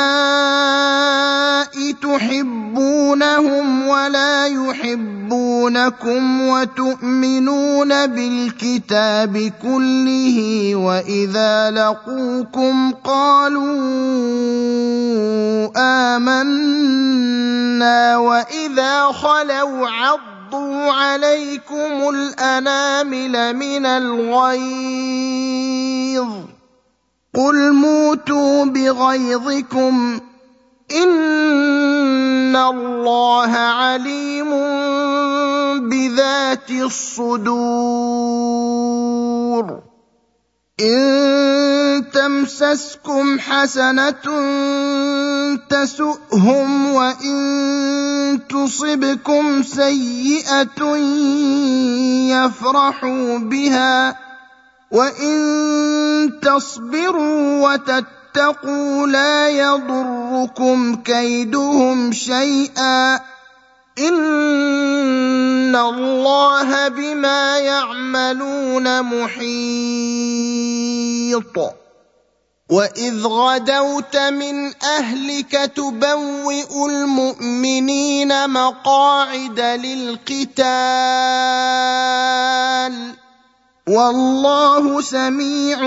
أولئك تحبونهم ولا يحبونكم وتؤمنون بالكتاب كله وإذا لقوكم قالوا آمنا وإذا خلوا عضوا عليكم الأنامل من الغيظ قل موتوا بغيظكم إِنَّ اللَّهَ عَلِيمٌ بِذَاتِ الصُّدُورِ إِن تَمْسَسْكُمْ حَسَنَةٌ تَسُؤْهُمْ وَإِن تُصِبْكُمْ سَيِّئَةٌ يَفْرَحُوا بِهَا وَإِن تَصْبِرُوا وَتَتَّقُوا لَا يَضُرُّكُمْ كَيْدُهُمْ شَيْئًا ۗ إِنَّ اللَّهَ بِمَا يَعْمَلُونَ مُحِيطٌ وَإِذْ غَدَوْتَ مِنْ أَهْلِكَ تُبَوِّئُ الْمُؤْمِنِينَ مَقَاعِدَ لِلْقِتَالِ وَاللَّهُ سَمِيعٌ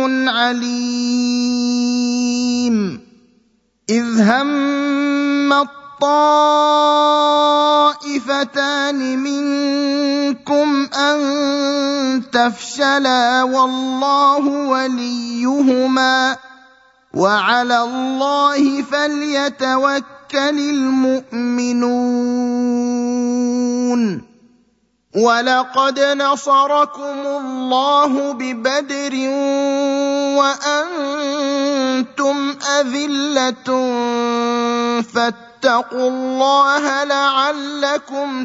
عَلِيمٌ إِذْ هَمَّ الطَّائِفَتَانِ مِنكُمْ أَن تَفْشَلَا وَاللَّهُ وَلِيُّهُمَا وَعَلَى اللَّهِ فَلْيَتَوَكَّلِ الْمُؤْمِنُونَ وَلَقَدْ نَصَرَكُمُ اللَّهُ بِبَدْرٍ وَأَنتُمْ أَذِلَّةٌ فَاتَّقُوا اللَّهَ لَعَلَّكُمْ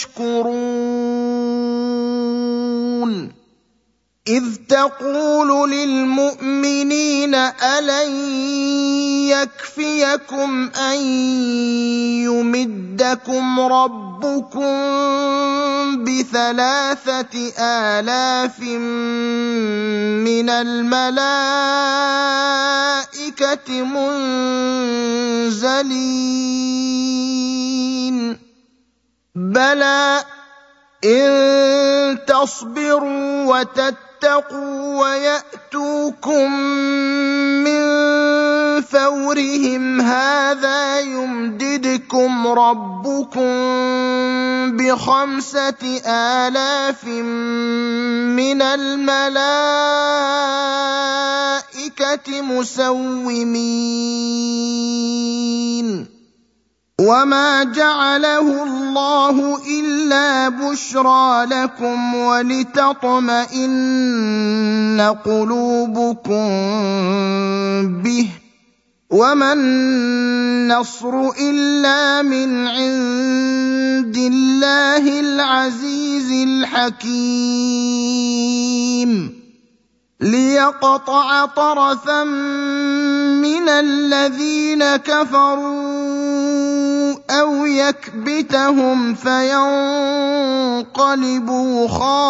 تَشْكُرُونَ إِذْ تَقُولُ لِلْمُؤْمِنِينَ أَلَنْ يَكْفِيَكُمْ أَنْ يُمِدَّكُمْ رَبُّكُمْ بِثَلَاثَةِ آلَافٍ مِنَ الْمَلَائِكَةِ مُنزَلِينَ بَلَى إِن تَصْبِرُوا وَتَتَّقُوا وَيَأْتُوكُم مِّن فَوْرِهِمْ هَٰذَا يُمْدِدْكُمْ رَبُّكُم بِخَمْسَةِ آلَافٍ مِّنَ الْمَلَائِكَةِ مُسَوِّمِينَ وَمَا جَعَلَهُ اللَّهُ إِلَّا بُشْرَىٰ لَكُمْ وَلِتَطْمَئِنَّ قُلُوبُكُم بِهِ ۗ وَمَا النَّصْرُ إِلَّا مِنْ عِندِ اللَّهِ الْعَزِيزِ الْحَكِيمِ لِيَقْطَعَ طَرَفًا مِّنَ الَّذِينَ كَفَرُوا أَوْ يَكْبِتَهُمْ فَيَنقَلِبُوا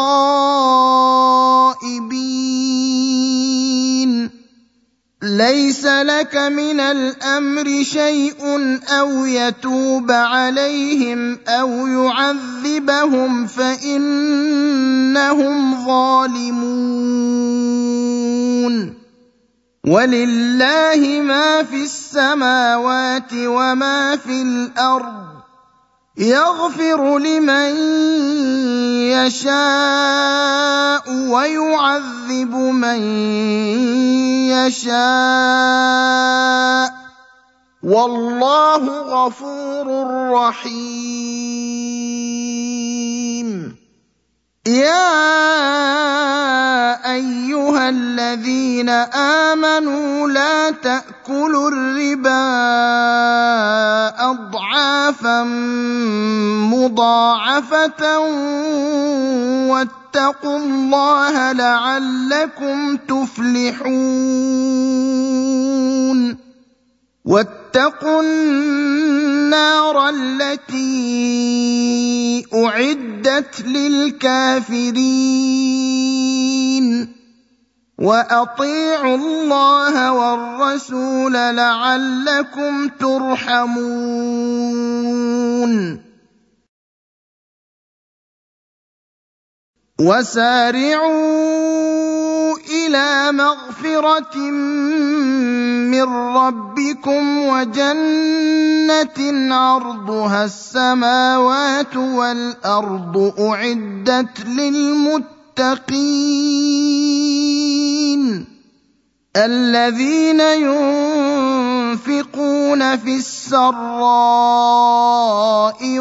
خَائِبِينَ لَيْسَ لَكَ مِنَ الْأَمْرِ شَيْءٌ أَوْ يَتُوبَ عَلَيْهِمْ أَوْ يُعَذِّبَهُمْ فَإِنَّهُمْ ظَالِمُونَ وَلِلَّهِ مَا فِي السَّمَاوَاتِ وَمَا فِي الْأَرْضِ يَغْفِرُ لِمَن يَشَاءُ وَيُعَذِّبُ مَن يَشَاءُ وَاللَّهُ غَفُورٌ رَّحِيمٌ يَا أَيُّهَا الَّذِينَ آمَنُوا لَا تَأْكُلُوا الرِّبَا أَضْعَافًا مُّضَاعَفَةً وَاتَّقُوا اللَّهَ لَعَلَّكُمْ تُفْلِحُونَ وَاتَّقُوا النَّارَ الَّتِي أُعِدَّتْ لِلْكَافِرِينَ وَأَطِيعُوا اللَّهَ وَالرَّسُولَ لَعَلَّكُمْ تُرْحَمُونَ وَسَارِعُوا إِلَىٰ مَغْفِرَةٍ مِّن رَّبِّكُمْ وَجَنَّةٍ عَرْضُهَا السَّمَاوَاتُ وَالْأَرْضُ أُعِدَّتْ لِلْمُتَّقِينَ الَّذِينَ يُنفِقُونَ ينفقون في السراء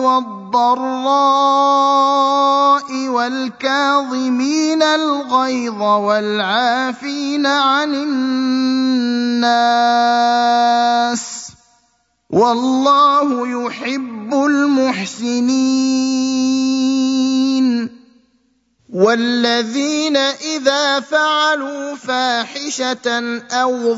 والضراء والكاظمين الغيظ والعافين عن الناس والله يحب المحسنين. والذين إذا فعلوا فاحشة أو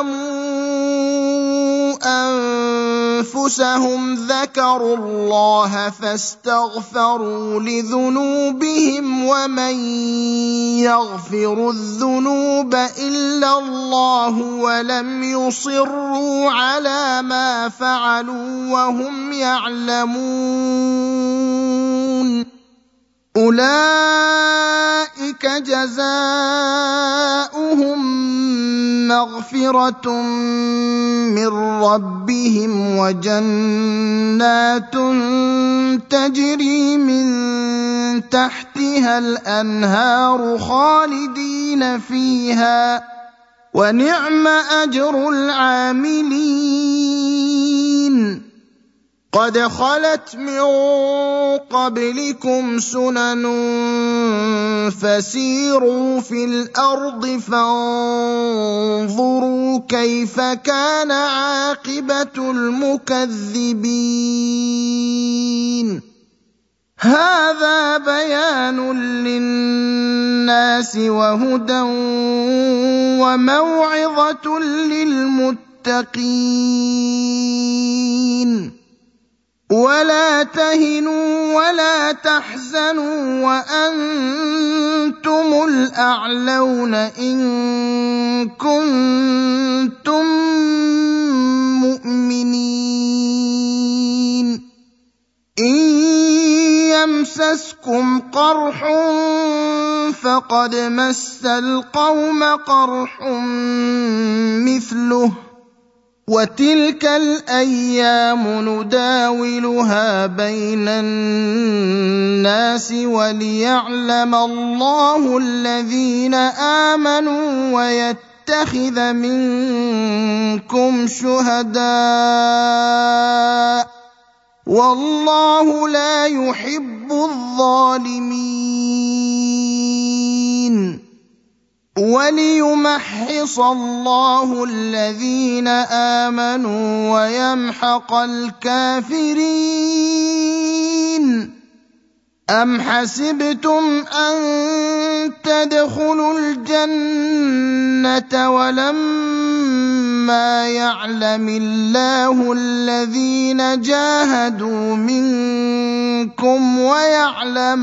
ظلموا أنفسهم ذكروا الله فاستغفروا لذنوبهم ومن يغفر الذنوب إلا الله ولم يصروا على ما فعلوا وهم يعلمون أولئك جزاؤهم مغفرة من ربهم وجنات تجري من تحتها الأنهار خالدين فيها ونعم أجر العاملين. قد خلت من قبلكم سنن فسيروا في الأرض فانظروا كيف كان عاقبة المكذبين. هذا بيان للناس وهدى وموعظة للمتقين. ولا تهنوا ولا تحزنوا وأنتم الأعلون إن كنتم مؤمنين. إن يمسسكم قرح فقد مس القوم قرح مثله وتلك الأيام نداولها بين الناس وليعلم الله الذين آمنوا ويتخذ منكم شهداء والله لا يحب الظالمين. وليمحص الله الذين آمنوا ويمحق الكافرين. أم حسبتم أن تدخلوا الجنة ولما يعلم الله الذين جاهدوا منكم ويعلم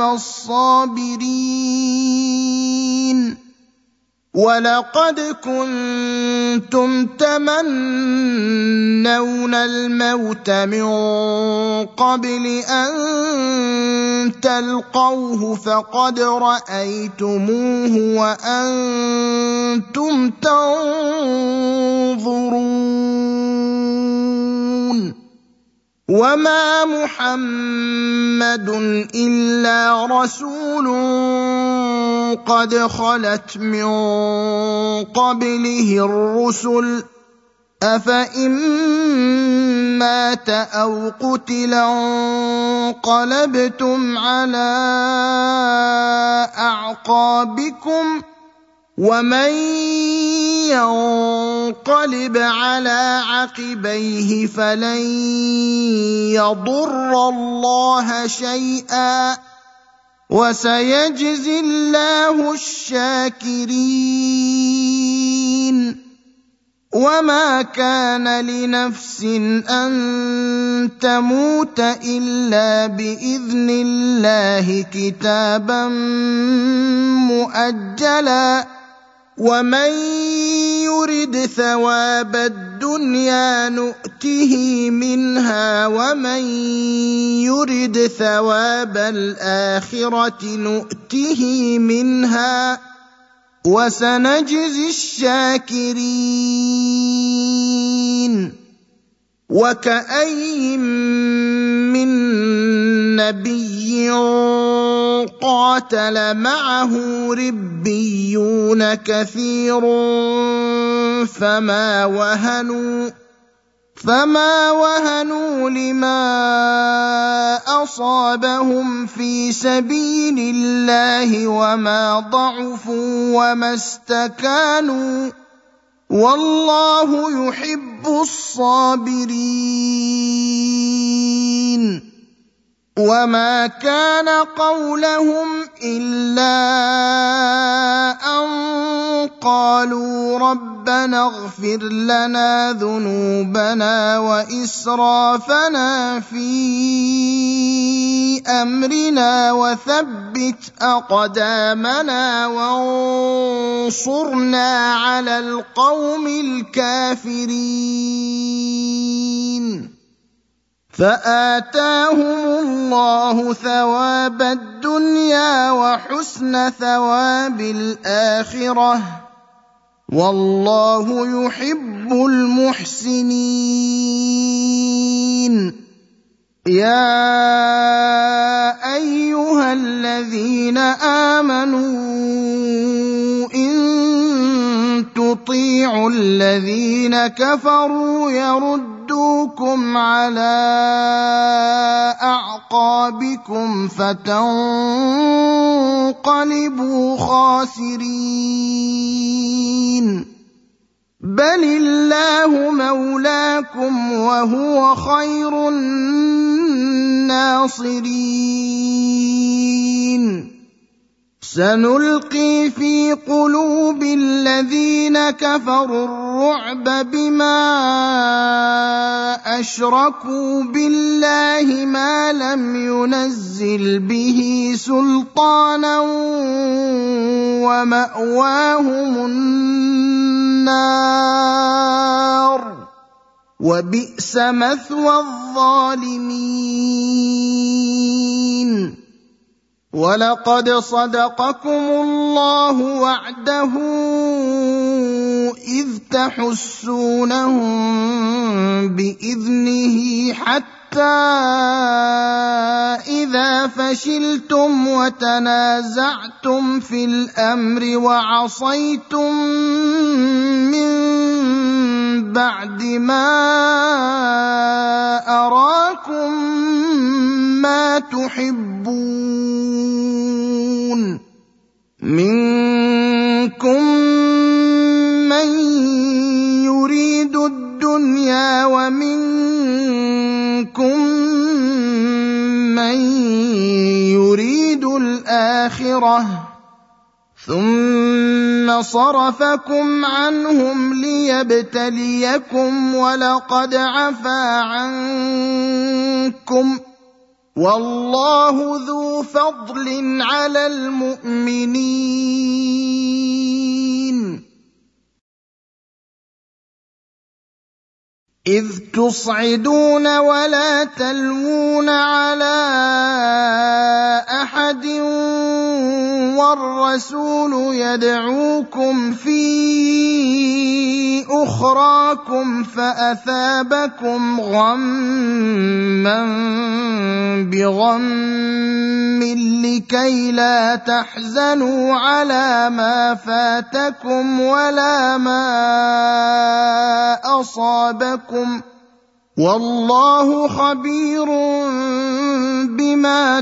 الصابرين. ولقد كنتم تمنون الموت من قبل أن تلقوه فقد رأيتموه وأنتم تنظرون. وما محمد إلا رسول قد خلت من قبله الرسل أفإن مات أو قتل انقلبتم على أعقابكم ومن ينقلب على عقبيه فلن يضر الله شيئا وسيجزي الله الشاكرين. وما كان لنفس أن تموت إلا بإذن الله كتابا مؤجلا ومن يرد ثواب الدنيا نؤته منها ومن يرد ثواب الآخرة نؤته منها وسنجزي الشاكرين. وكأين من نبي قاتل معه ربيون كثير فما وهنوا فما وهنوا لما أصابهم في سبيل الله وما ضعفوا وما استكانوا والله يحب الصابرين وما كان قولهم إلا أن قالوا ربنا اغفر لنا ذنوبنا وإسرافنا في أمرنا وثبت أقدامنا وانصرنا على القوم الكافرين فآتاهم الله ثواب الدنيا وحسن ثواب الآخرة والله يحب المحسنين يا أيها الذين آمنوا إن تطيعوا الذين كفروا يردوكم على أعقابكم فتنقلبوا خاسرين بل الله مولاكم وهو خير الناصرين سنلقي في قلوب الذين كفروا الرعب بما أشركوا بالله ما لم ينزل به سلطانا ومأواهم النار وبئس مثوى الظالمين ولقد صدقكم الله وعده إذ تحسونهم بإذنه حتى إذا فشلتم وتنازعتم في الأمر وعصيتم من بعد ما أراكم ما تحبون منكم من يريد الدنيا ومنكم من يريد الآخرة ثم صرفكم عنهم ليبتليكم ولقد عفا عنكم والله ذو فضل على المؤمنين إذ تصعدون ولا تلوون على أحد والرسول يدعوكم في أخراكم فأثابكم غما بغم لكي لا تحزنوا على ما فاتكم ولا ما أصابكم والله خبير بما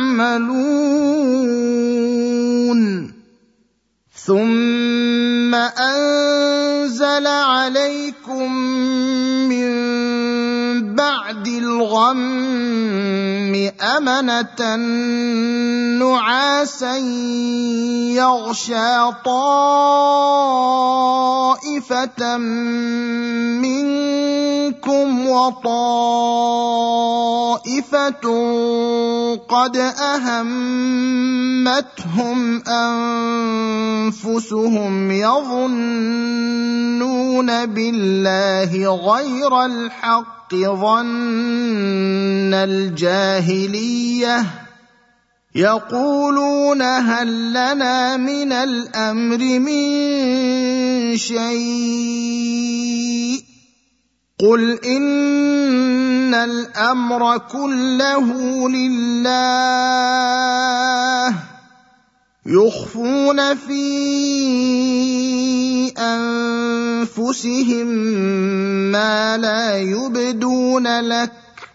تعملون ثم أنزل عليكم من بعد الغم أمنة نعاسا يغشى طائفة منكم وطائفة قد أهمتهم أنفسهم يظنون بالله غير الحق ظن الجاهلية يقولون هل لنا من الأمر من شيء قل إن الأمر كله لله يخفون في أنفسهم ما لا يبدون لك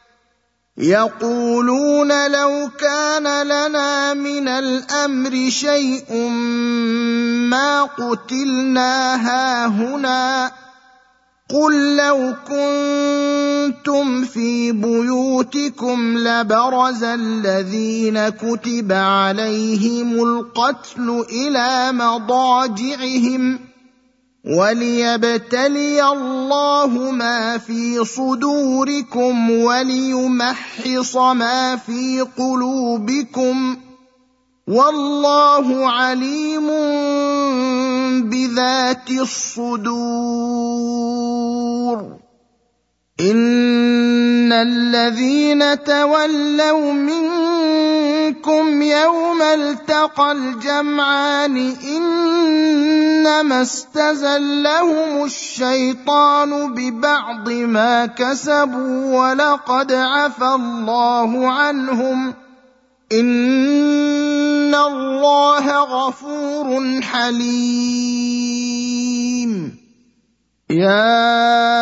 يقولون لو كان لنا من الأمر شيء ما قتلنا هاهنا قل لو كنتم في بيوتكم لبرز الذين كتب عليهم القتل إلى مضاجعهم وليبتلي الله ما في صدوركم وليمحص ما في قلوبكم والله عليم بذات الصدور إن الذين تولوا منكم يوم التقى الجمعان إنما استزلهم الشيطان ببعض ما كسبوا ولقد عفى الله عنهم إن الله غفور حليم يا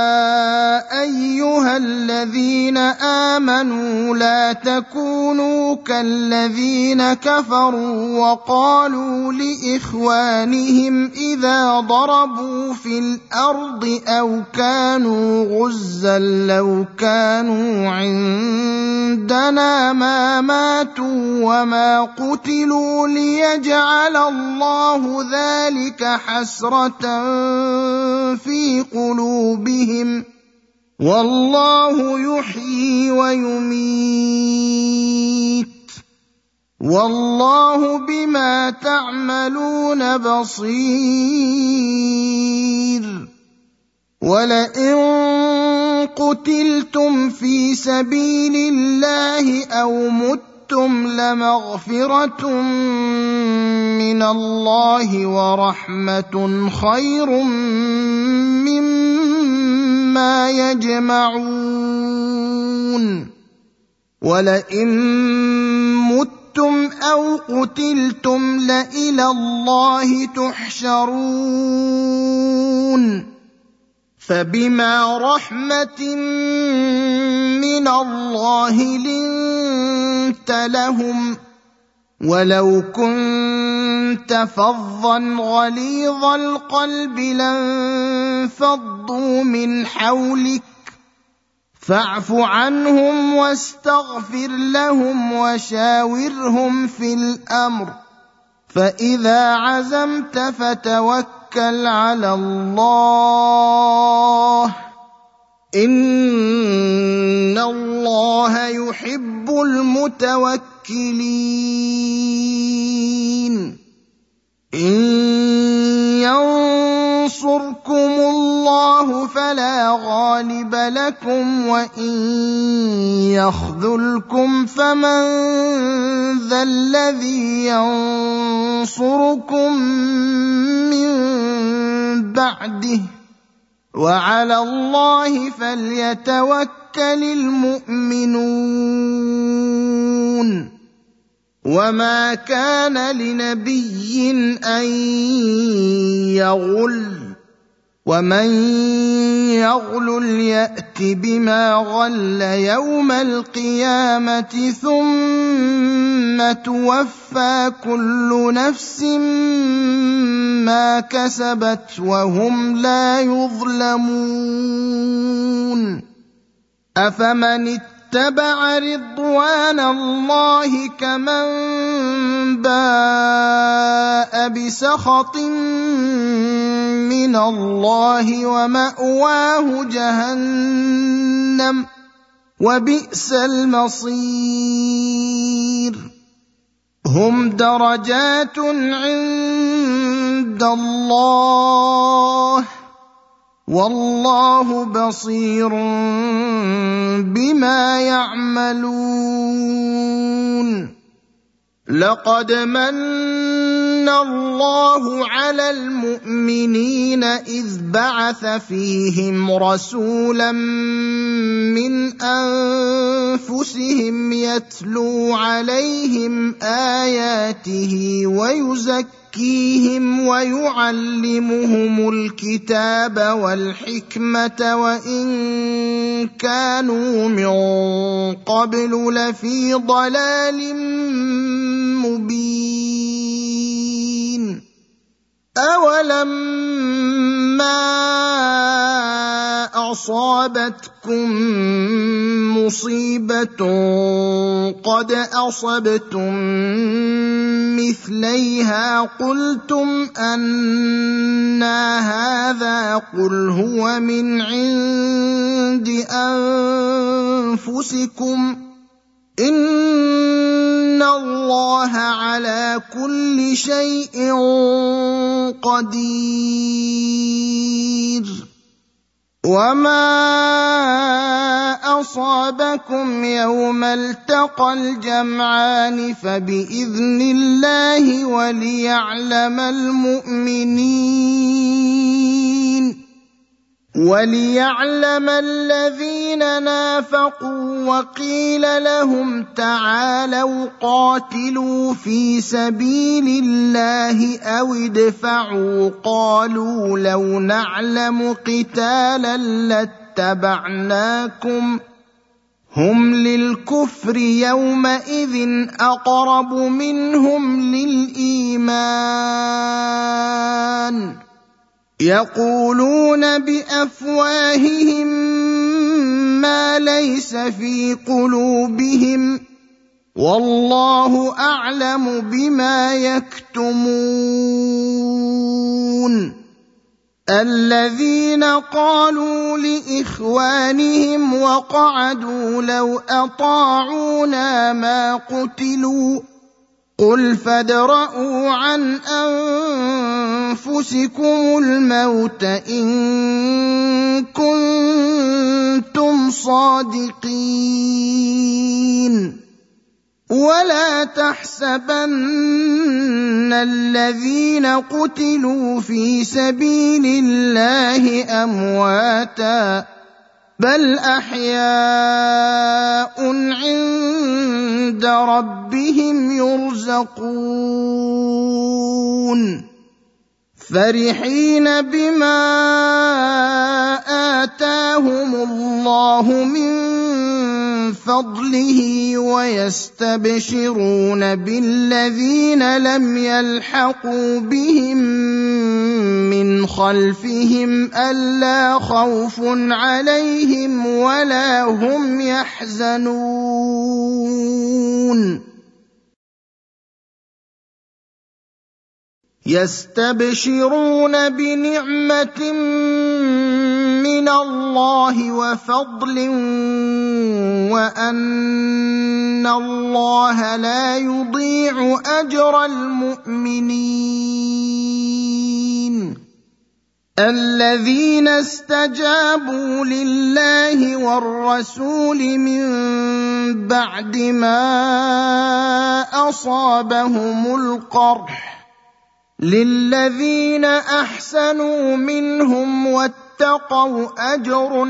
أيها الذين آمنوا لا تكونوا كالذين كفروا وقالوا لإخوانهم إذا ضربوا في الأرض أو كانوا غزا لو كانوا عندنا ما ماتوا وما قتلوا ليجعل الله ذلك حسرة في قلوبهم والله يحيي ويميت والله بما تعملون بصير ولئن قتلتم في سبيل الله أو متم لمغفرة من الله ورحمة خير مما يجمعون ولئن متم أو قتلتم لإلى الله تحشرون فبما رحمة من الله لنت لهم ولو كنت فظا غليظ القلب لانفضوا من حولك فاعف عنهم واستغفر لهم وشاورهم في الأمر فإذا عزمت فتوكل على الله إن الله يحب المتوكلين إن ينصركم الله فلا غالب لكم وإن يخذلكم فمن ذا الذي ينصركم من بعده وعلى الله فليتوكل المؤمنون وما كان لنبي أن يغل ومن يغل يأت بما غل يوم القيامة ثم توفى كل نفس ما كسبت وهم لا يظلمون أفمن اتبع رضوان الله كمن باء بسخط من الله ومأواه جهنم وبئس المصير هم درجات عند الله والله بصير بما يعملون لقد من مَنَّ اللَّهُ عَلَى الْمُؤْمِنِينَ إِذْ بَعَثَ فِيهِمْ رَسُولًا مِّنْ أَنفُسِهِمْ يَتْلُو عَلَيْهِمْ آيَاتِهِ وَيُزَكِّيهِمْ وَيُعَلِّمُهُمُ الْكِتَابَ وَالْحِكْمَةَ وَإِن كَانُوا مِن قَبْلُ لَفِي ضَلَالٍ مُّبِينٍ. أَوَلَمَّا أَصَابَتْكُم مُّصِيبَةٌ قَدْ أَصَبْتُم مِّثْلَيْهَا قُلْتُمْ أَنَّىٰ هَٰذَا قُلْ هُوَ مِنْ عِندِ أَنفُسِكُمْ إِنَّ اللَّهَ عَلَىٰ كُلِّ شَيْءٍ قَدِيرٌ. وَمَا أَصَابَكُمْ يَوْمَ الْتَقَى الْجَمْعَانِ فَبِإِذْنِ اللَّهِ وَلِيَعْلَمَ الْمُؤْمِنِينَ وَلِيَعْلَمَ الَّذِينَ نَافَقُوا. وَقِيلَ لَهُمْ تَعَالَوْا قَاتِلُوا فِي سَبِيلِ اللَّهِ أَوِ ادْفَعُوا قَالُوا لَوْ نَعْلَمُ قِتَالًا لَّاتَّبَعْنَاكُمْ هُمْ لِلْكُفْرِ يَوْمَئِذٍ أَقْرَبُ مِنْهُمْ لِلْإِيمَانِ يَقُولُونَ بِأَفْوَاهِهِم مَّا لَيْسَ فِي قُلُوبِهِمْ وَاللَّهُ أَعْلَمُ بِمَا يَكْتُمُونَ. الَّذِينَ قَالُوا لِإِخْوَانِهِمْ وَقَعَدُوا لَوْ أَطَاعُونَا مَا قُتِلُوا قُلْ فَادْرَءُوا عَنْ أَنفُسِكُمُ الْمَوْتَ إِن كُنتُمْ صَادِقِينَ. وَلَا تَحْسَبَنَّ الَّذِينَ قُتِلُوا فِي سَبِيلِ اللَّهِ أَمْوَاتًا بَلْ أَحْيَاءٌ عِندَ رَبِّهِمْ يُرْزَقُونَ فَرِحِينَ بِمَا آتَاهُمُ اللَّهُ مِن فَضْلِهِ وَيَسْتَبْشِرُونَ بِالَّذِينَ لَمْ يَلْحَقُوا بِهِم مِّنْ خَلْفِهِمْ أَلَّا خَوْفٌ عَلَيْهِمْ وَلَا هُمْ يَحْزَنُونَ. يَسْتَبْشِرُونَ بِنِعْمَةٍ مِّنَ اللَّهِ وَفَضْلٍ وَأَنَّ اللَّهَ لَا يُضِيعُ أَجْرَ الْمُؤْمِنِينَ. الَّذِينَ اسْتَجَابُوا لِلَّهِ وَالرَّسُولِ مِن بَعْدِ مَا أَصَابَهُمُ الْقَرْحُ لِلَّذِينَ أَحْسَنُوا مِنْهُمْ وَاتَّقَوْا أَجْرٌ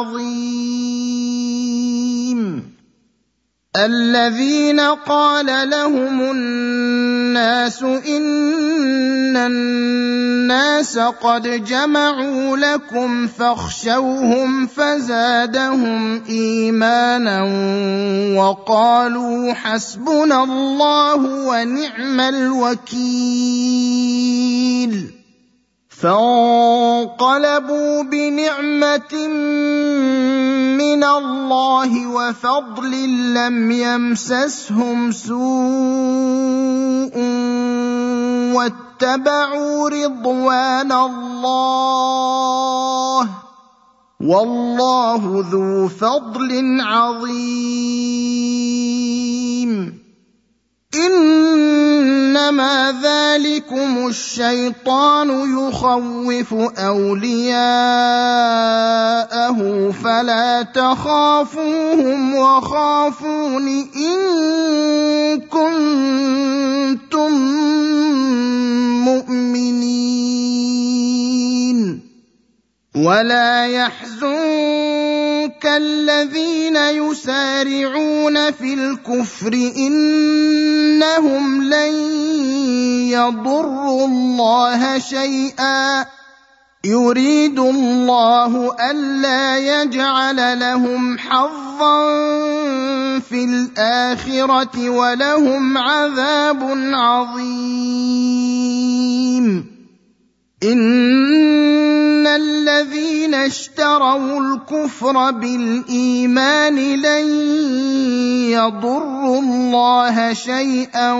عَظِيمٌ. الَّذِينَ قَالَ لَهُمُ النَّاسُ إِنَّ النَّاسَ قَدْ جَمَعُوا لَكُمْ فَاخْشَوْهُمْ فَزَادَهُمْ إِيمَانًا وَقَالُوا حَسْبُنَا اللَّهُ وَنِعْمَ الْوَكِيلُ. فَانقَلَبُوا بِنِعْمَةٍ مِّنَ اللَّهِ وَفَضْلٍ لَّمْ يَمْسَسْهُمْ سُوءٌ وَاتَّبَعُوا رِضْوَانَ اللَّهِ وَاللَّهُ ذُو فَضْلٍ عَظِيمٍ. إِنَّمَا ذَلِكُمُ الشَّيْطَانُ يُخَوِّفُ أَوْلِيَاءَهُ فَلَا تَخَافُوهُمْ وَخَافُونِ إِن كُنتُم ولا يحزنك الذين يسارعون في الكفر إنهم لن يضروا الله شيئا يريد الله ألا يجعل لهم حظا في الآخرة ولهم عذاب عظيم. إن الذين اشتروا الكفر بالإيمان لن يضروا الله شيئا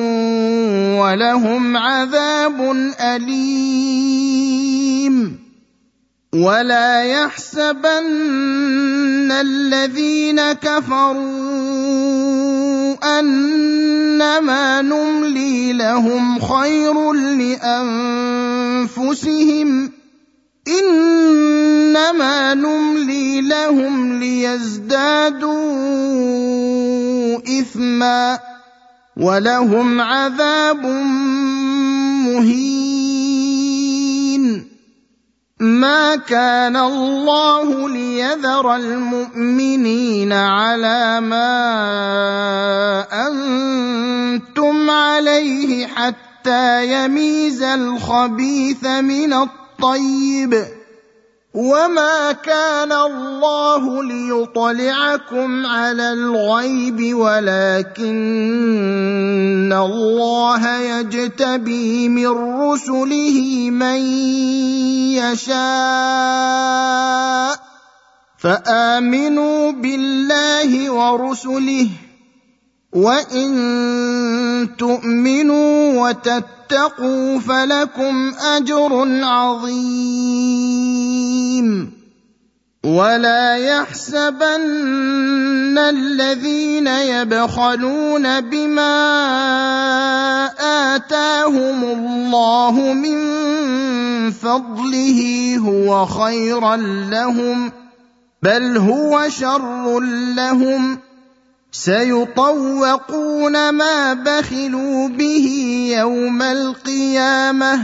ولهم عذاب أليم. ولا يحسبن الذين كفروا أنما نملي لهم خير لأنفسهم إنما نملي لهم ليزدادوا إثما ولهم عذاب مهين. ما كان الله ليذر المؤمنين على ما أنتم عليه حتى يميز الخبيث من الطيب وما كان الله ليطلعكم على الغيب ولكن الله يجتبي من رسله من يشاء فآمنوا بالله ورسله وإن تؤمنوا وتتقوا فلكم أجر عظيم. ولا يحسبن الذين يبخلون بما آتاهم الله من فضله هو خيرا لهم بل هو شر لهم سيطوقون ما بخلوا به يوم القيامة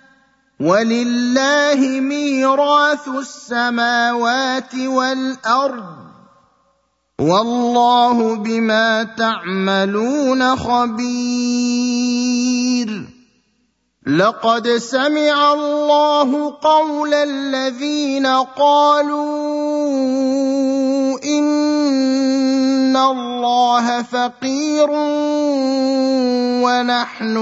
ولله ميراث السماوات والأرض والله بما تعملون خبير. لقد سمع الله قول الذين قالوا إن الله فقير ونحن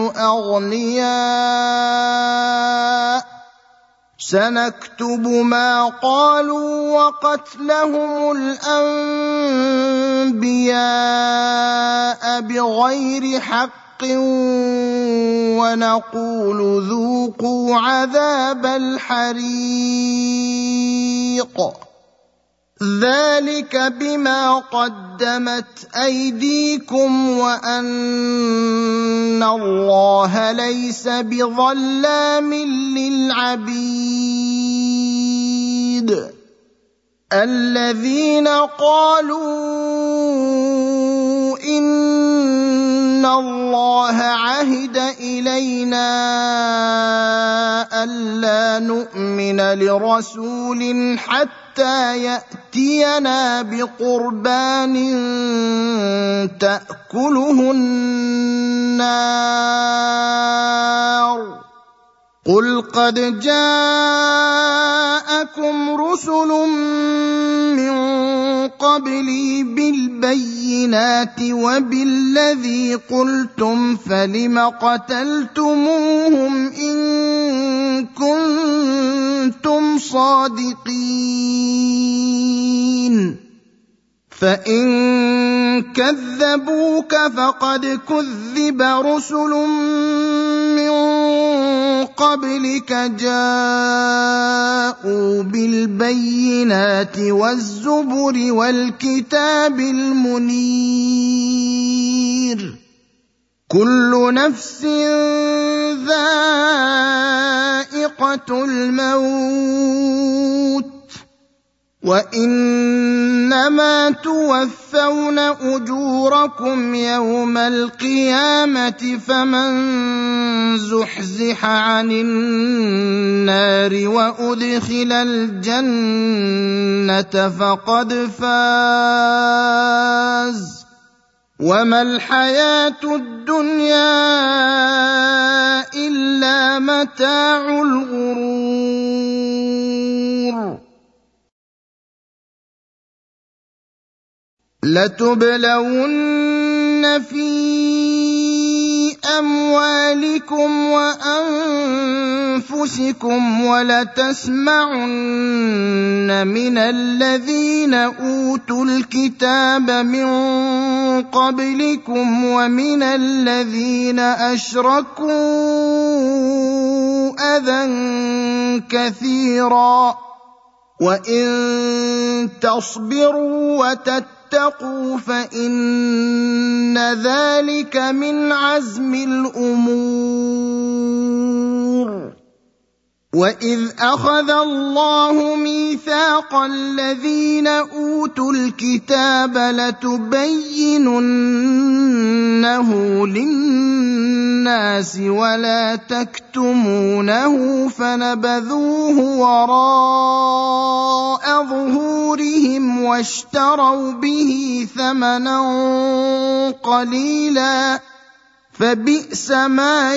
أغنياء سنكتب ما قالوا وقتلهم الأنبياء بغير حق ونقول ذوقوا عذاب الحريق ذلك بما قدمت أيديكم وأن الله ليس بظلام للعبيد. الذين قالوا إن الله عهد إلينا ألا نؤمن لرسول حتى يأتينا بقربان تأكله النار قل قد جاءكم رسل من قبلي بالبينات وبالذي قلتم فلم قتلتموهم إن كنتم صادقين فإن كذبوك فقد كذب رسل من قبلك جاءوا بالبينات والزبر والكتاب المنير كل نفس ذائقة الموت وَإِنَّمَا تُوَفَّوْنَ أُجُورَكُمْ يَوْمَ الْقِيَامَةِ فَمَن زُحْزِحَ عَنِ النَّارِ وَأُدْخِلَ الْجَنَّةَ فَقَدْ فَازَ وَمَا الْحَيَاةُ الدُّنْيَا إِلَّا مَتَاعُ الْغُرُورِ لَتُبْلَوُنَّ فِي أَمْوَالِكُمْ وَأَنفُسِكُمْ وَلَتَسْمَعُنَّ مِنَ الَّذِينَ أُوتُوا الْكِتَابَ مِن قَبْلِكُمْ وَمِنَ الَّذِينَ أَشْرَكُوا أَذًى كَثِيرًا وَإِن تَصْبِرُوا وَتَتَّقُوا فَإِنَّ ذَلِكَ مِنْ عَزْمِ الْأُمُورِ وَإِذْ أَخَذَ اللَّهُ مِيثَاقَ الَّذِينَ أُوتُوا الْكِتَابَ لَتُبَيِّنُنَّهُ لِلنَّاسِ وَلَا تَكْتُمُونَهُ فَنَبَذُوهُ وَرَاءَ ظُهُورِهِمْ وَاشْتَرَوْا بِهِ ثَمَنًا قَلِيلًا فَبِئْسَ مَا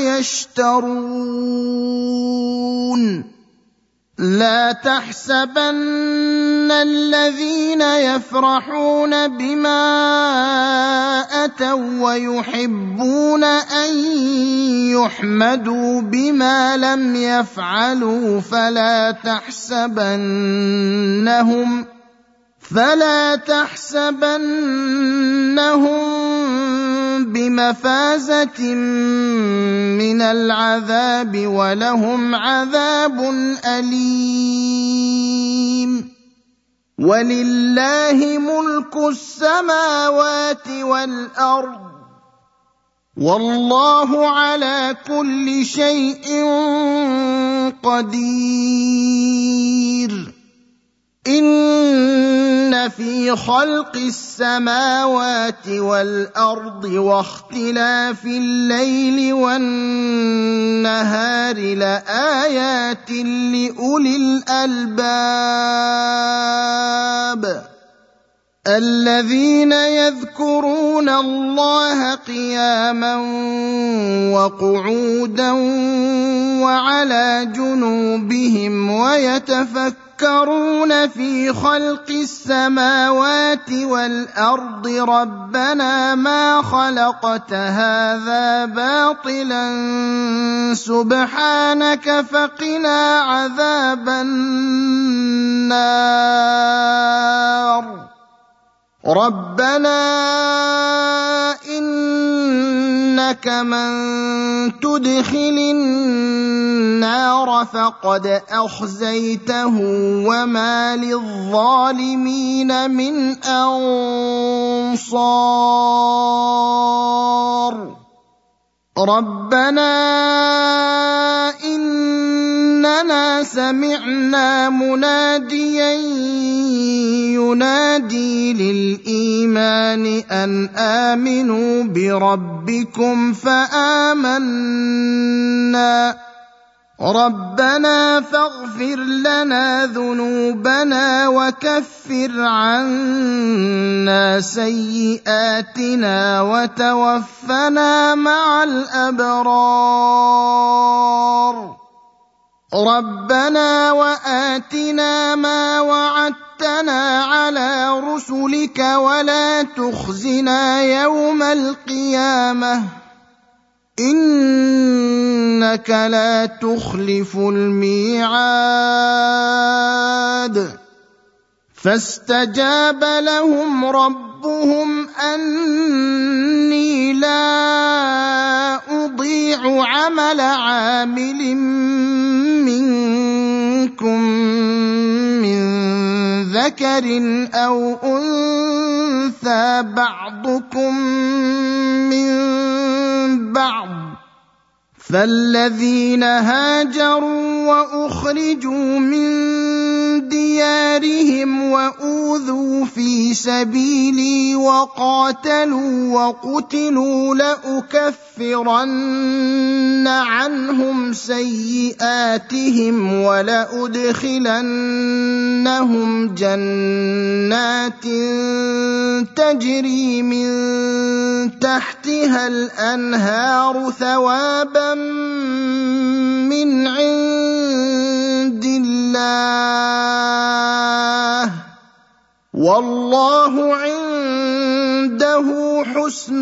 يَشْتَرُونَ لَا تَحْسَبَنَّ الَّذِينَ يَفْرَحُونَ بِمَا أَتَوا وَّيُحِبُّونَ أَن يُحْمَدُوا بِمَا لَمْ يَفْعَلُوا فَلَا تَحْسَبَنَّهُمْ فَلَا تَحْسَبَنَّهُم بِمَفَازَةٍ مِّنَ الْعَذَابِ وَلَهُمْ عَذَابٌ أَلِيمٌ وَلِلَّهِ مُلْكُ السَّمَاوَاتِ وَالْأَرْضِ وَاللَّهُ عَلَى كُلِّ شَيْءٍ قَدِيرٌ إِنَّ فِي خَلْقِ السَّمَاوَاتِ وَالْأَرْضِ وَاخْتِلَافِ اللَّيْلِ وَالنَّهَارِ لَآيَاتٍ لِأُولِي الْأَلْبَابِ الَّذِينَ يَذْكُرُونَ اللَّهَ قِيَامًا وَقُعُودًا وَعَلَى جُنُوبِهِمْ وَيَتَفَكَّرُونَ فِي خَلْقِ السَّمَاوَاتِ وَالْأَرْضِ رَبَّنَا مَا خَلَقْتَ هَذَا بَاطِلًا سُبْحَانَكَ فَقِنَا عَذَابَ النَّارِ رَبَّنَا إِنَّكَ مَن تُدْخِلِ النَّارَ فَقَدْ أَخْزَيْتَهُ وَمَا لِلظَّالِمِينَ مِنْ أَنصَارٍ رَبَّنَا إِنَّنَا سَمِعْنَا مُنَادِيًا يُنَادِي لِلْإِيمَانِ أَنْ آمِنُوا بِرَبِّكُمْ فَآمَنَّا رَبَّنَا فَاغْفِرْ لَنَا ذُنُوبَنَا وَكَفِّرْ عَنَّا سَيِّئَاتِنَا وَتَوَفَّنَا مَعَ الْأَبْرَارِ رَبَّنَا وَآتِنَا مَا وَعَدتَّنَا عَلَى رُسُلِكَ وَلَا تُخْزِنَا يَوْمَ الْقِيَامَةِ إِنَّكَ لَا تُخْلِفُ الْمِيعَادَ فَاسْتَجَابَ لَهُمْ رَبُّهُمْ أَنِّي لَا أُضِيعُ عَمَلَ عَامِلٍ مِّنكُم مِّن ذَكَرٍ أَوْ أُنثَىٰ بَعْضُكُم مِّن بَعْضٍ فَالَّذِينَ هَاجَرُوا وَأُخْرِجُوا مِن ديارهم وأوذوا في سبيلي وقاتلوا وقتلوا لأكفرن عنهم سيئاتهم ولأدخلنهم جنات تجري من تحتها الأنهار ثوابا من عند الله والله عنده حسن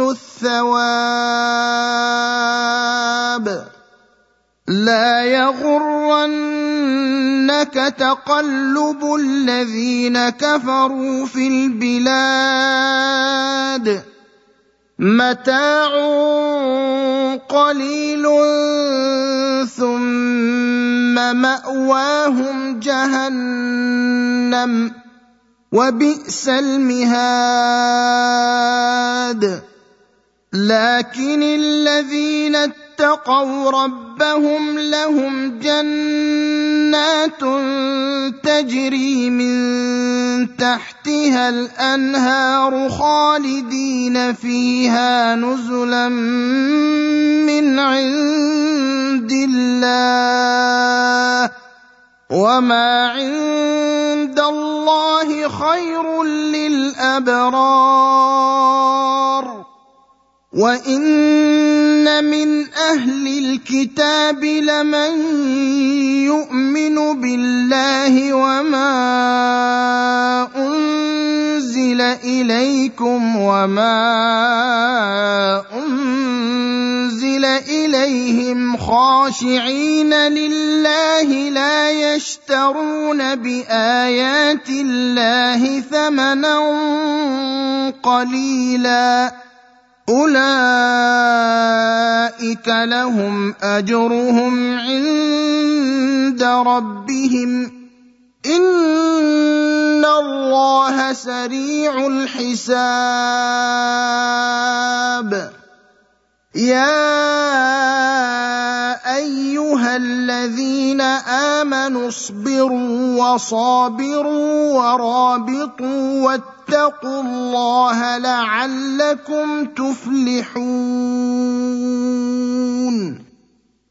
الثواب. لا يغرنك تقلب الذين كفروا في البلاد متاع قليل ثم مأواهم جهنم وبئس المهاد. لكن الذين اتقوا ربهم لهم جنات تجري من تحتها الأنهار خالدين فيها نزلا من عند الله وما عند الله خير للأبرار. وإن من أهل الكتاب لمن يؤمن بالله وما أنزل إليكم وما أنزل إليهم خاشعين لله لا يشترون بآيات الله ثمنا قليلا أولئك لهم أجرهم عند ربهم إن الله سريع الحساب. يا أيها الذين آمنوا اصبروا وصابروا ورابطوا واتقوا الله لعلكم تفلحون.